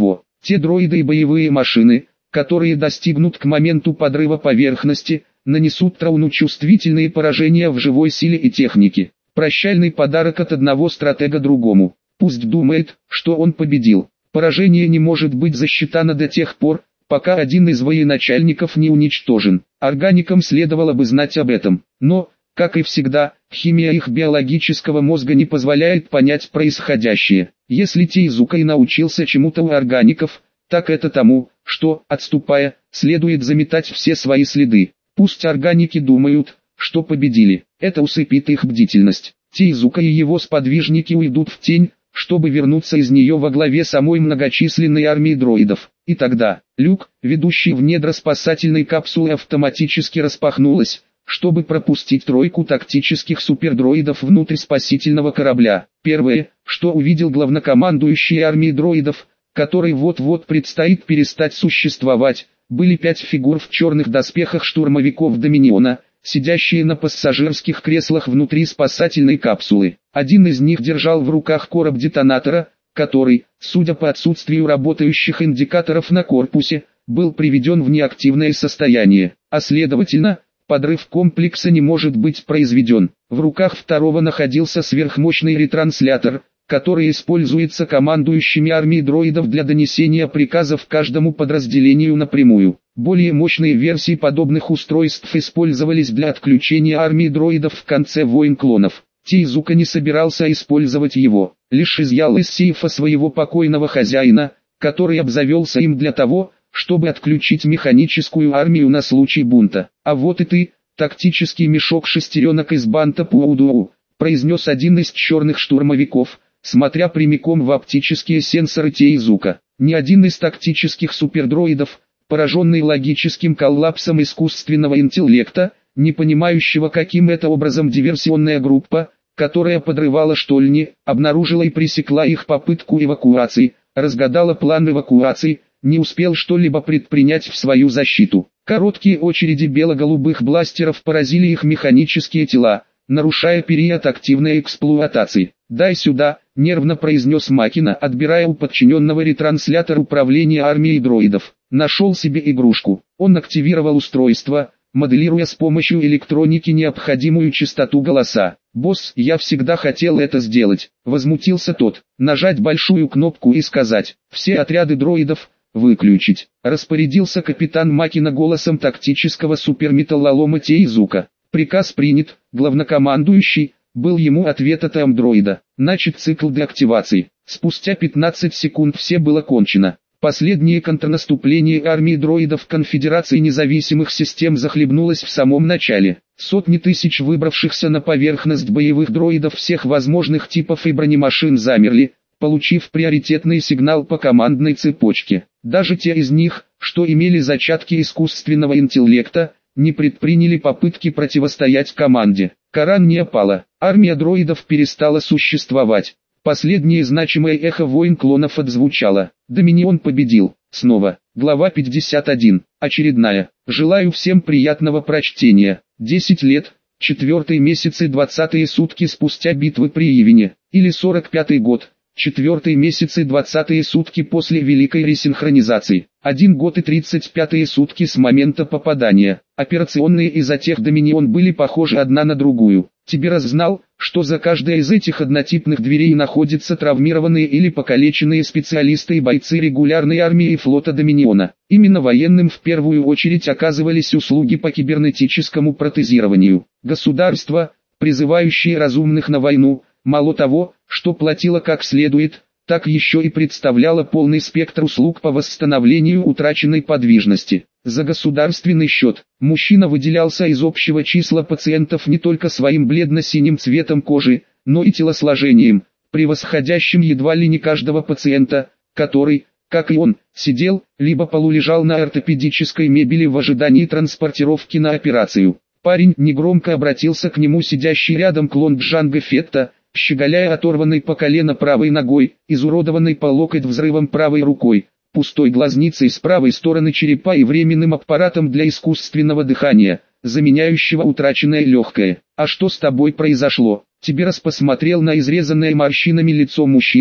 Те дроиды и боевые машины, которые достигнут к моменту подрыва поверхности, нанесут Трауну чувствительные поражения в живой силе и технике. Прощальный подарок от одного стратега другому. Пусть думает, что он победил. Поражение не может быть засчитано до тех пор, пока один из военачальников не уничтожен. Органикам следовало бы знать об этом. Но, как и всегда, химия их биологического мозга не позволяет понять происходящее. Если Тейзука и научился чему-то у органиков, так это тому, что, отступая, следует заметать все свои следы. Пусть органики думают, что победили. Это усыпит их бдительность. Тейзука и его сподвижники уйдут в тень, чтобы вернуться из нее во главе самой многочисленной армии дроидов. И тогда, люк, ведущий в недра спасательной капсулы, автоматически распахнулась, чтобы пропустить тройку тактических супердроидов внутрь спасительного корабля. Первое, что увидел главнокомандующий армией дроидов, которой вот-вот предстоит перестать существовать, были пять фигур в черных доспехах штурмовиков Доминиона, сидящие на пассажирских креслах внутри спасательной капсулы. Один из них держал в руках короб детонатора, который, судя по отсутствию работающих индикаторов на корпусе, был приведен в неактивное состояние, а следовательно, подрыв комплекса не может быть произведен. В руках второго находился сверхмощный ретранслятор, который используется командующими армией дроидов для донесения приказов каждому подразделению напрямую. Более мощные версии подобных устройств использовались для отключения армии дроидов в конце войн клонов. Тейзука не собирался использовать его, лишь изъял из сейфа своего покойного хозяина, который обзавелся им для того, чтобы отключить механическую армию на случай бунта. «А вот и ты, тактический мешок шестеренок из банта Пуаудуу», произнес один из черных штурмовиков, смотря прямиком в оптические сенсоры Тейзука. Ни один из тактических супердроидов, пораженный логическим коллапсом искусственного интеллекта, не понимающего, каким это образом диверсионная группа, которая подрывала штольни, обнаружила и пресекла их попытку эвакуации, разгадала план эвакуации, не успел что-либо предпринять в свою защиту. Короткие очереди бело-голубых бластеров поразили их механические тела, нарушая период активной эксплуатации. «Дай сюда», — нервно произнес Макина, отбирая у подчиненного ретранслятор управления армией дроидов. Нашел себе игрушку. Он активировал устройство, моделируя с помощью электроники необходимую частоту голоса. «Босс, я всегда хотел это сделать», — возмутился тот. «Нажать большую кнопку и сказать: все отряды дроидов выключить», — распорядился капитан Макина голосом тактического суперметаллолома Тейзука. «Приказ принят, главнокомандующий», — был ему ответ от андроида. Начат цикл деактивации. Спустя пятнадцать секунд все было кончено. Последнее контрнаступление армии дроидов Конфедерации независимых систем захлебнулось в самом начале. Сотни тысяч выбравшихся на поверхность боевых дроидов всех возможных типов и бронемашин замерли, получив приоритетный сигнал по командной цепочке. Даже те из них, что имели зачатки искусственного интеллекта, не предприняли попытки противостоять команде. Коран не опала, армия дроидов перестала существовать. Последнее значимое эхо войн клонов отзвучало. Доминион победил. Снова. Глава пятьдесят один. Очередная. Желаю всем приятного прочтения. десять лет, четвертый месяц и двадцатые сутки спустя битвы при Ивине. Или сорок пятый год, четвертый месяц и двадцатые сутки после великой ресинхронизации. Один год и тридцать пятые сутки с момента попадания. Операционные изотех Доминион были похожи одна на другую. Тиберас знал, что за каждой из этих однотипных дверей находятся травмированные или покалеченные специалисты и бойцы регулярной армии и флота Доминиона. Именно военным в первую очередь оказывались услуги по кибернетическому протезированию. Государство, призывающее разумных на войну, мало того, что платило как следует, так еще и представляло полный спектр услуг по восстановлению утраченной подвижности. За государственный счет, мужчина выделялся из общего числа пациентов не только своим бледно-синим цветом кожи, но и телосложением, превосходящим едва ли не каждого пациента, который, как и он, сидел, либо полулежал на ортопедической мебели в ожидании транспортировки на операцию. Парень негромко обратился к нему сидящий рядом клон Джанго Фетта, щеголяя оторванной по колено правой ногой, изуродованной по локоть взрывом правой рукой, пустой глазницей с правой стороны черепа и временным аппаратом для искусственного дыхания, заменяющего утраченное легкое. «А что с тобой произошло?» Тиберас посмотрел на изрезанное морщинами лицо мужчины,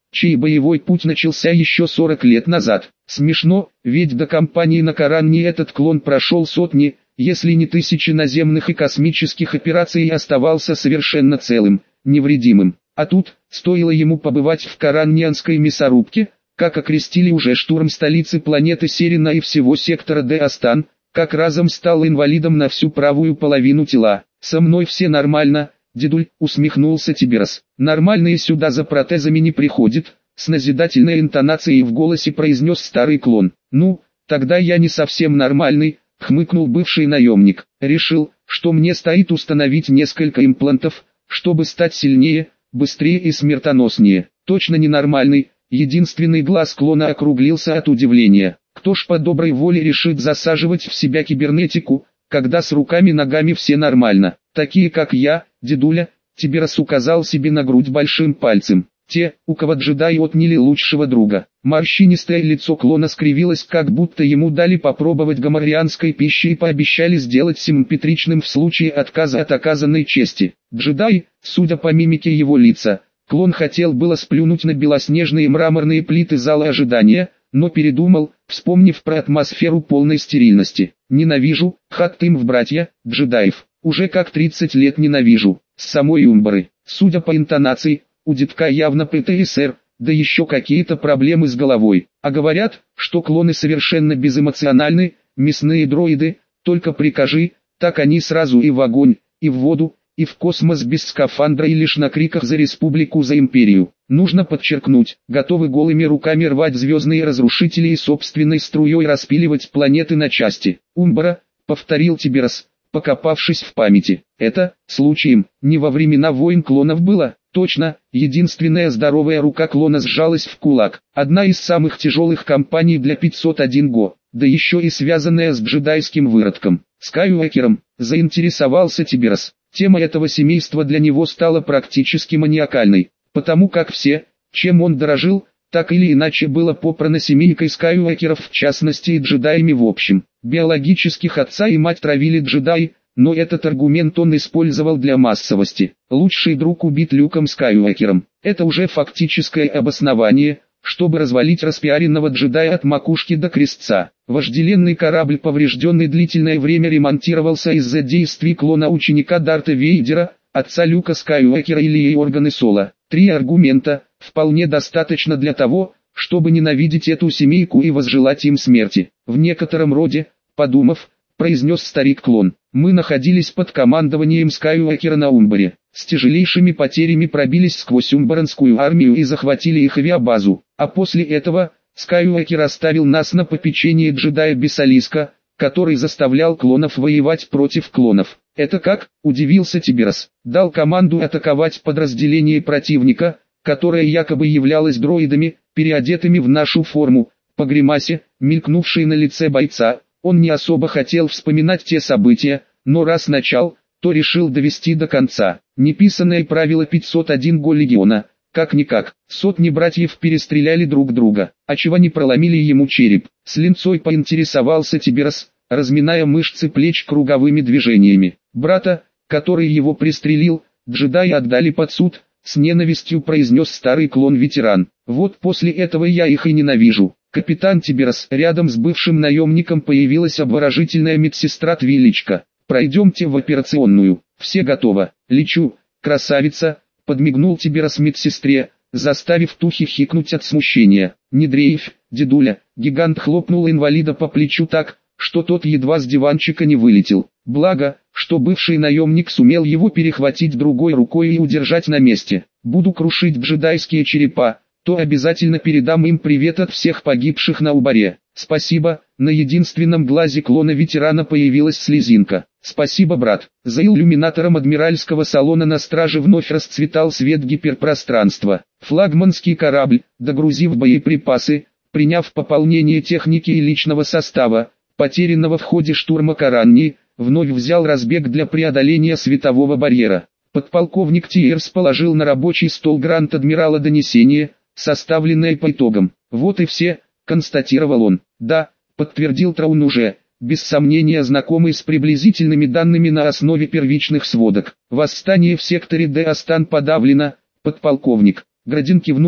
чей боевой путь начался еще сорок лет назад. Смешно, ведь до кампании на Коранне этот клон прошел сотни, если не тысячи наземных и космических операций и оставался совершенно целым, невредимым. А тут, стоило ему побывать в Кораннианской мясорубке, как окрестили уже штурм столицы планеты Серина и всего сектора Де-Астан, как разом стал инвалидом на всю правую половину тела. «Со мной все нормально, дедуль», — усмехнулся Тиберас. «Нормальные сюда за протезами не приходят», — с назидательной интонацией в голосе произнес старый клон. «Ну, тогда я не совсем нормальный», — хмыкнул бывший наемник. «Решил, что мне стоит установить несколько имплантов, чтобы стать сильнее, быстрее и смертоноснее. Точно ненормальный». Единственный глаз клона округлился от удивления. Кто ж по доброй воле решит засаживать в себя кибернетику, когда с руками-ногами все нормально? Такие как я, дедуля. Тиберас указал себе на грудь большим пальцем. Те, у кого джедаи отняли лучшего друга. Морщинистое лицо клона скривилось, как будто ему дали попробовать гоморианской пищи и пообещали сделать симпатричным в случае отказа от оказанной чести. Джедай, судя по мимике его лица, клон хотел было сплюнуть на белоснежные мраморные плиты зала ожидания, но передумал, вспомнив про атмосферу полной стерильности. «Ненавижу, Хаттым в братья, джедаев. Уже как тридцать лет ненавижу, с самой Умбры». Судя по интонации, у детка явно пэ тэ эс эр, да еще какие-то проблемы с головой. А говорят, что клоны совершенно безэмоциональны, мясные дроиды, только прикажи, так они сразу и в огонь, и в воду, и в космос без скафандра и лишь на криках за республику, за империю. Нужно подчеркнуть, готовы голыми руками рвать звездные разрушители и собственной струей распиливать планеты на части. «Умбра», — повторил Тиберас, покопавшись в памяти. «Это, случаем, не во времена войн клонов было?» Точно, единственная здоровая рука клона сжалась в кулак. Одна из самых тяжелых кампаний для пятьсот один Го, да еще и связанная с джедайским выродком. Скайуокером, заинтересовался Тиберас. Тема этого семейства для него стала практически маниакальной, потому как все, чем он дорожил, так или иначе было попрано семейкой Скайуокеров, в частности и джедаями в общем. Биологических отца и мать травили джедаи, но этот аргумент он использовал для массовости. Лучший друг убит Люком Скайуокером. Это уже фактическое обоснование, чтобы развалить распиаренного джедая от макушки до крестца. Вожделенный корабль, поврежденный длительное время, ремонтировался из-за действий клона ученика Дарта Вейдера, отца Люка Скайуокера и Лии Органы Соло. Три аргумента, вполне достаточно для того, чтобы ненавидеть эту семейку и возжелать им смерти. В некотором роде, подумав, произнес старик-клон. Мы находились под командованием Скайуокера на Умбаре. С тяжелейшими потерями пробились сквозь умбаранскую армию и захватили их авиабазу. А после этого, Скайуокер оставил нас на попечение джедая Бесалиска, который заставлял клонов воевать против клонов. «Это как?» – удивился Тиберас. «Дал команду атаковать подразделение противника, которое якобы являлось дроидами, переодетыми в нашу форму». По гримасе, мелькнувшей на лице бойца, он не особо хотел вспоминать те события, но раз начал, то решил довести до конца. Неписанное правило пятьсот один Го легиона. Как-никак, сотни братьев перестреляли друг друга, а чего не проломили ему череп. С линцой поинтересовался Тиберас, разминая мышцы плеч круговыми движениями. Брата, который его пристрелил, джедаи отдали под суд, с ненавистью произнес старый клон-ветеран. Вот после этого я их и ненавижу. Капитан Тиберас, рядом с бывшим наемником появилась обворожительная медсестра Твиличка. Пройдемте в операционную. Все готово. Лечу, красавица, подмигнул Тиберас медсестре, заставив ту хихикнуть от смущения. Не дрейфь, дедуля. Гигант хлопнул инвалида по плечу так, что тот едва с диванчика не вылетел. Благо, что бывший наемник сумел его перехватить другой рукой и удержать на месте. Буду крушить джедайские черепа, то обязательно передам им привет от всех погибших на Убаре. Спасибо. На единственном глазе клона-ветерана появилась слезинка. Спасибо, брат. За иллюминатором адмиральского салона на страже вновь расцветал свет гиперпространства. Флагманский корабль, догрузив боеприпасы, приняв пополнение техники и личного состава, потерянного в ходе штурма Коранни, вновь взял разбег для преодоления светового барьера. Подполковник Тиерс положил на рабочий стол грант-адмирала донесение, составленное по итогам. Вот и все, констатировал он. Да, подтвердил Траун уже, без сомнения знакомый с приблизительными данными на основе первичных сводок. Восстание в секторе Де-Астан подавлено, подполковник. Градин кивнул,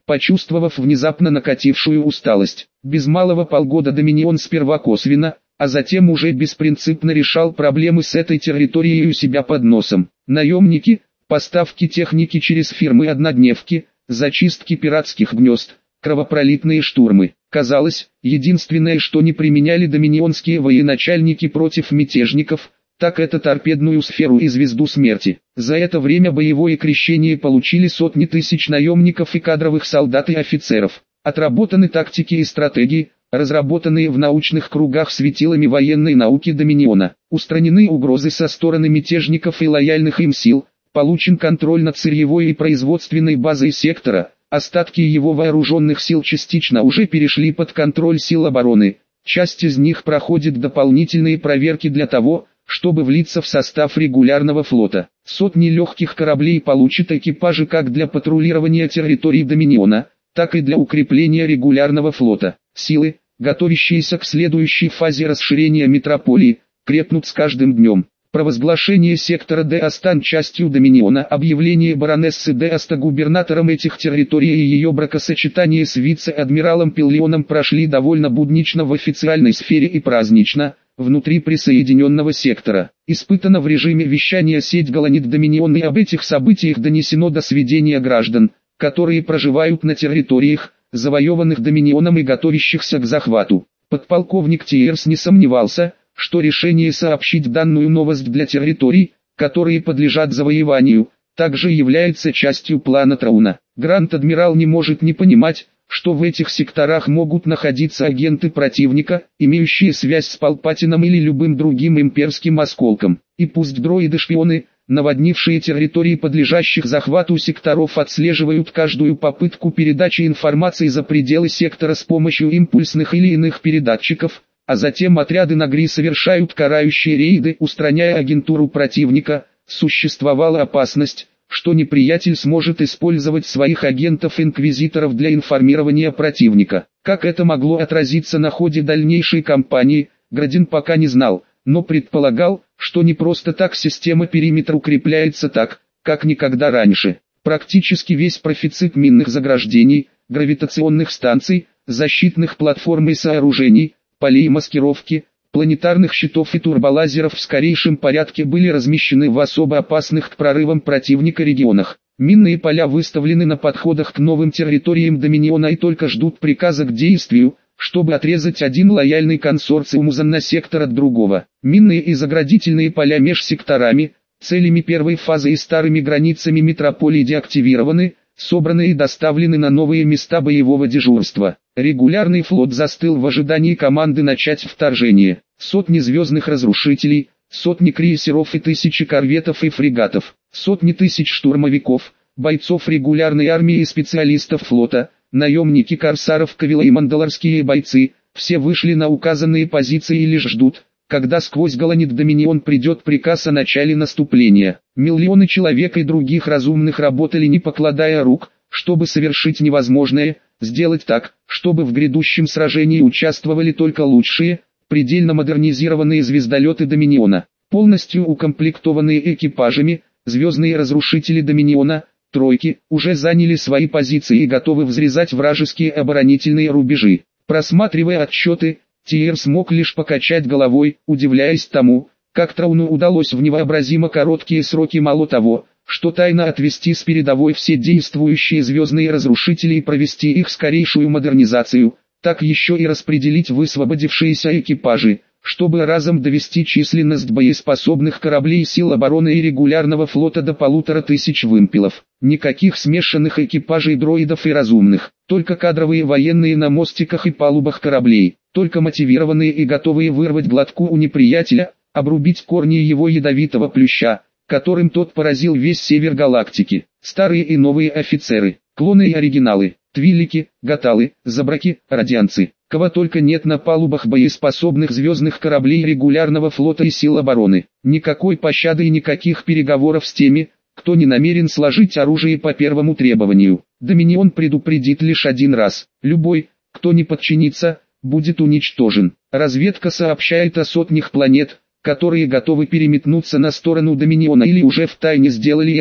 почувствовав внезапно накатившую усталость. Без малого полгода Доминион сперва косвенно, а затем уже беспринципно решал проблемы с этой территорией у себя под носом. Наемники, поставки техники через фирмы-однодневки, зачистки пиратских гнезд, кровопролитные штурмы. Казалось, единственное, что не применяли доминионские военачальники против мятежников, так это торпедную сферу и звезду смерти. За это время боевое крещение получили сотни тысяч наемников и кадровых солдат и офицеров. Отработаны тактики и стратегии, разработанные в научных кругах светилами военной науки Доминиона. Устранены угрозы со стороны мятежников и лояльных им сил, получен контроль над сырьевой и производственной базой сектора, остатки его вооруженных сил частично уже перешли под контроль сил обороны, часть из них проходит дополнительные проверки для того, чтобы влиться в состав регулярного флота. Сотни легких кораблей получат экипажи как для патрулирования территории Доминиона, так и для укрепления регулярного флота. Силы, готовящиеся к следующей фазе расширения метрополии, крепнут с каждым днем. Провозглашение сектора Де Астан частью Доминиона, объявление баронессы Де Аста губернатором этих территорий и ее бракосочетание с вице-адмиралом Пиллионом прошли довольно буднично в официальной сфере и празднично, внутри присоединенного сектора. Испытана в режиме вещания сеть Галанит Доминион, и об этих событиях донесено до сведения граждан, которые проживают на территориях, завоеванных Доминионом и готовящихся к захвату. Подполковник Тиерс не сомневался, что решение сообщить данную новость для территорий, которые подлежат завоеванию, также является частью плана Трауна. Гранд-адмирал не может не понимать, что в этих секторах могут находиться агенты противника, имеющие связь с Палпатином или любым другим имперским осколком. И пусть дроиды-шпионы, наводнившие территории подлежащих захвату секторов, отслеживают каждую попытку передачи информации за пределы сектора с помощью импульсных или иных передатчиков, а затем отряды Нагри совершают карающие рейды, устраняя агентуру противника, существовала опасность, что неприятель сможет использовать своих агентов-инквизиторов для информирования противника. Как это могло отразиться на ходе дальнейшей кампании, Градин пока не знал, но предполагал, что не просто так система периметра укрепляется так, как никогда раньше. Практически весь профицит минных заграждений, гравитационных станций, защитных платформ и сооружений, полей маскировки, планетарных щитов и турболазеров в скорейшем порядке были размещены в особо опасных к прорывам противника регионах. Минные поля выставлены на подходах к новым территориям Доминиона и только ждут приказа к действию, чтобы отрезать один лояльный консорциум узанно-сектор от другого. Минные и заградительные поля меж секторами, целями первой фазы и старыми границами метрополии деактивированы, собраны и доставлены на новые места боевого дежурства. Регулярный флот застыл в ожидании команды начать вторжение. Сотни звездных разрушителей, сотни крейсеров и тысячи корветов и фрегатов, сотни тысяч штурмовиков, бойцов регулярной армии и специалистов флота, наемники корсаров Кавила и мандалорские бойцы, все вышли на указанные позиции и лишь ждут, когда сквозь Галанит Доминион придет приказ о начале наступления. Миллионы человек и других разумных работали не покладая рук, чтобы совершить невозможное, сделать так, чтобы в грядущем сражении участвовали только лучшие, предельно модернизированные звездолеты Доминиона. Полностью укомплектованные экипажами, звездные разрушители Доминиона, тройки, уже заняли свои позиции и готовы взрезать вражеские оборонительные рубежи. Просматривая отчеты, Тиер смог лишь покачать головой, удивляясь тому, как Трауну удалось в невообразимо короткие сроки мало того, что тайно отвести с передовой все действующие звездные разрушители и провести их скорейшую модернизацию, так еще и распределить высвободившиеся экипажи, чтобы разом довести численность боеспособных кораблей сил обороны и регулярного флота до полутора тысяч вымпелов. Никаких смешанных экипажей дроидов и разумных, только кадровые военные на мостиках и палубах кораблей, только мотивированные и готовые вырвать глотку у неприятеля, обрубить корни его ядовитого плюща, которым тот поразил весь север галактики. Старые и новые офицеры, клоны и оригиналы, твиллики, гаталы, забраки, радианцы, кого только нет на палубах боеспособных звездных кораблей регулярного флота и сил обороны. Никакой пощады и никаких переговоров с теми, кто не намерен сложить оружие по первому требованию. Доминион предупредит лишь один раз: любой, кто не подчинится, будет уничтожен. Разведка сообщает о сотнях планет, которые готовы переметнуться на сторону Доминиона или уже втайне сделали это,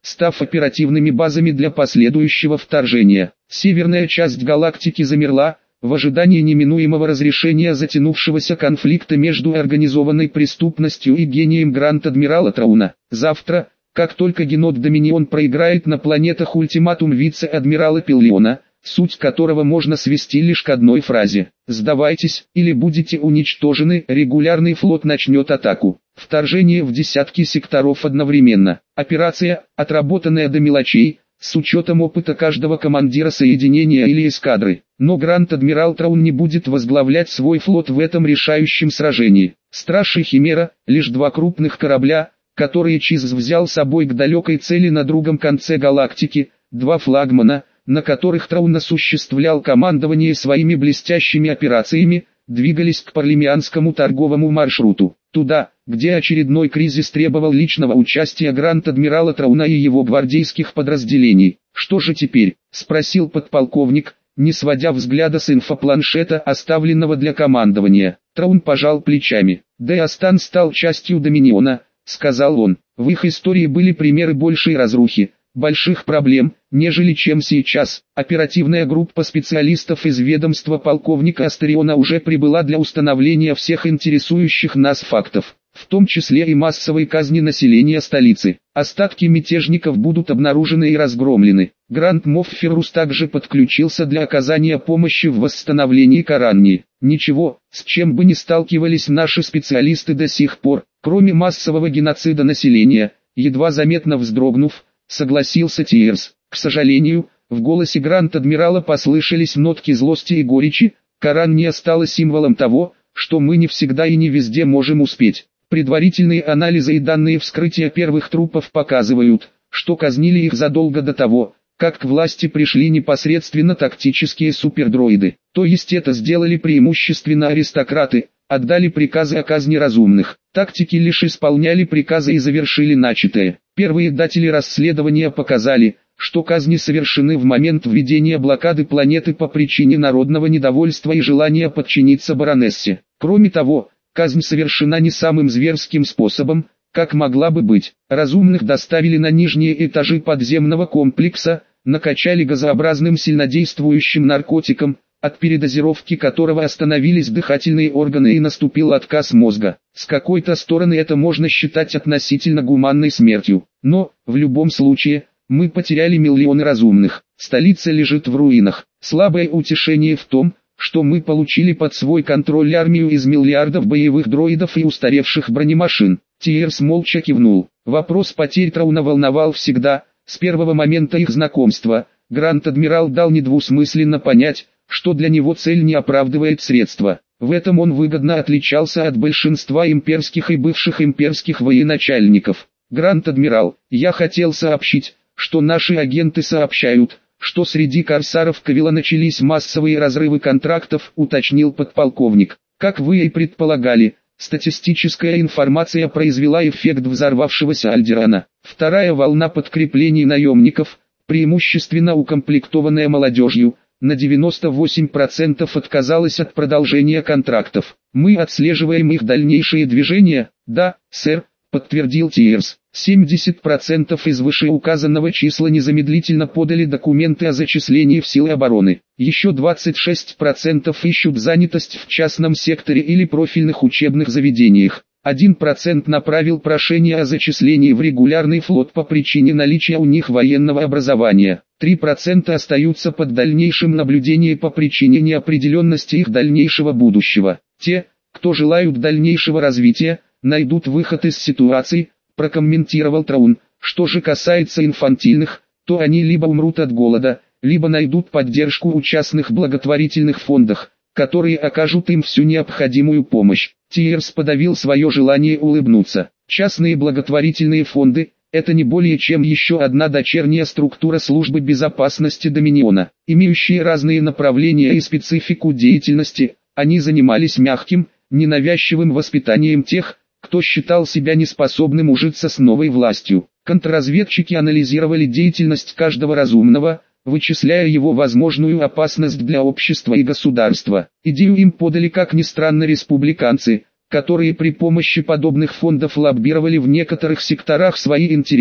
став оперативными базами для последующего вторжения. Северная часть галактики замерла, в ожидании неминуемого разрешения затянувшегося конфликта между организованной преступностью и гением Гранд-Адмирала Трауна. Завтра, как только Генод Доминион проиграет на планетах ультиматум вице-адмирала Пиллиона, суть которого можно свести лишь к одной фразе: «Сдавайтесь, или будете уничтожены», регулярный флот начнет атаку. Вторжение в десятки секторов одновременно. Операция, отработанная до мелочей, с учетом опыта каждого командира соединения или эскадры. Но Гранд-Адмирал Траун не будет возглавлять свой флот в этом решающем сражении. Страж и Химера – лишь два крупных корабля, которые Чиз взял с собой к далекой цели на другом конце галактики, два флагмана, на которых Траун осуществлял командование своими блестящими операциями, двигались к Парлемианскому торговому маршруту, туда, где очередной кризис требовал личного участия Гранд-Адмирала Трауна и его гвардейских подразделений. «Что же теперь?» – спросил подполковник, не сводя взгляда с инфопланшета, оставленного для командования. Траун пожал плечами. «Деостан стал частью Доминиона», — сказал он. «В их истории были примеры большей разрухи, больших проблем, нежели чем сейчас. Оперативная группа специалистов из ведомства полковника Астериона уже прибыла для установления всех интересующих нас фактов, в том числе и массовой казни населения столицы. Остатки мятежников будут обнаружены и разгромлены. Гранд Мофф Феррус также подключился для оказания помощи в восстановлении Каранни. Ничего, с чем бы ни сталкивались наши специалисты до сих пор, кроме массового геноцида населения», едва заметно вздрогнув, согласился Тиерс. К сожалению, в голосе Гранд-Адмирала послышались нотки злости и горечи. Каранни стала символом того, что мы не всегда и не везде можем успеть. Предварительные анализы и данные вскрытия первых трупов показывают, что казнили их задолго до того, как к власти пришли непосредственно тактические супердроиды. То есть это сделали преимущественно аристократы, отдали приказы о казни разумных. Тактики лишь исполняли приказы и завершили начатое. Первые датели расследования показали, что казни совершены в момент введения блокады планеты по причине народного недовольства и желания подчиниться баронессе. Кроме того, казнь совершена не самым зверским способом, как могла бы быть. Разумных доставили на нижние этажи подземного комплекса, накачали газообразным сильнодействующим наркотиком, от передозировки которого остановились дыхательные органы и наступил отказ мозга. С какой-то стороны это можно считать относительно гуманной смертью. Но, в любом случае, мы потеряли миллионы разумных. Столица лежит в руинах. Слабое утешение в том, что мы получили под свой контроль армию из миллиардов боевых дроидов и устаревших бронемашин. Тиерс молча кивнул. Вопрос потерь Трауна волновал всегда, с первого момента их знакомства. Гранд-Адмирал дал недвусмысленно понять, что для него цель не оправдывает средства. В этом он выгодно отличался от большинства имперских и бывших имперских военачальников. «Гранд-Адмирал, я хотел сообщить, что наши агенты сообщают, что среди корсаров Кавила начались массовые разрывы контрактов», уточнил подполковник. «Как вы и предполагали, статистическая информация произвела эффект взорвавшегося Альдерана. Вторая волна подкреплений наемников, преимущественно укомплектованная молодежью, на девяносто восемь процентов отказалась от продолжения контрактов. Мы отслеживаем их дальнейшие движения». «Да, сэр», подтвердил Тиерс. семьдесят процентов из вышеуказанного числа незамедлительно подали документы о зачислении в силы обороны. Еще двадцать шесть процентов ищут занятость в частном секторе или профильных учебных заведениях. один процент направил прошение о зачислении в регулярный флот по причине наличия у них военного образования. три процента остаются под дальнейшим наблюдением по причине неопределенности их дальнейшего будущего. Те, кто желают дальнейшего развития, найдут выход из ситуации, прокомментировал Траун. Что же касается инфантильных, то они либо умрут от голода, либо найдут поддержку у частных благотворительных фондов, которые окажут им всю необходимую помощь. Тиерс подавил свое желание улыбнуться. Частные благотворительные фонды – это не более чем еще одна дочерняя структура службы безопасности Доминиона, имеющие разные направления и специфику деятельности. Они занимались мягким, ненавязчивым воспитанием тех, кто считал себя неспособным ужиться с новой властью. Контрразведчики анализировали деятельность каждого разумного, вычисляя его возможную опасность для общества и государства. Идею им подали, как ни странно, республиканцы, которые при помощи подобных фондов лоббировали в некоторых секторах свои интересы,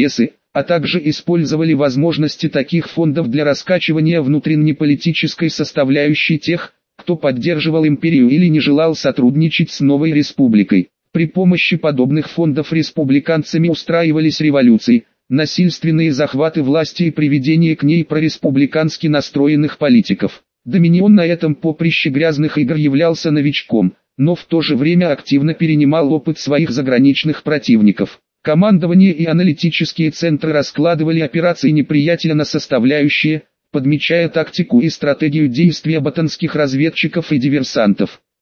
а также использовали возможности таких фондов для раскачивания внутреннеполитической составляющей тех, кто поддерживал империю или не желал сотрудничать с новой республикой. При помощи подобных фондов республиканцами устраивались революции, насильственные захваты власти и приведение к ней прореспубликански настроенных политиков. Доминион на этом поприще грязных игр являлся новичком, но в то же время активно перенимал опыт своих заграничных противников. Командование и аналитические центры раскладывали операции неприятеля на составляющие, подмечая тактику и стратегию действия ботанских разведчиков и диверсантов.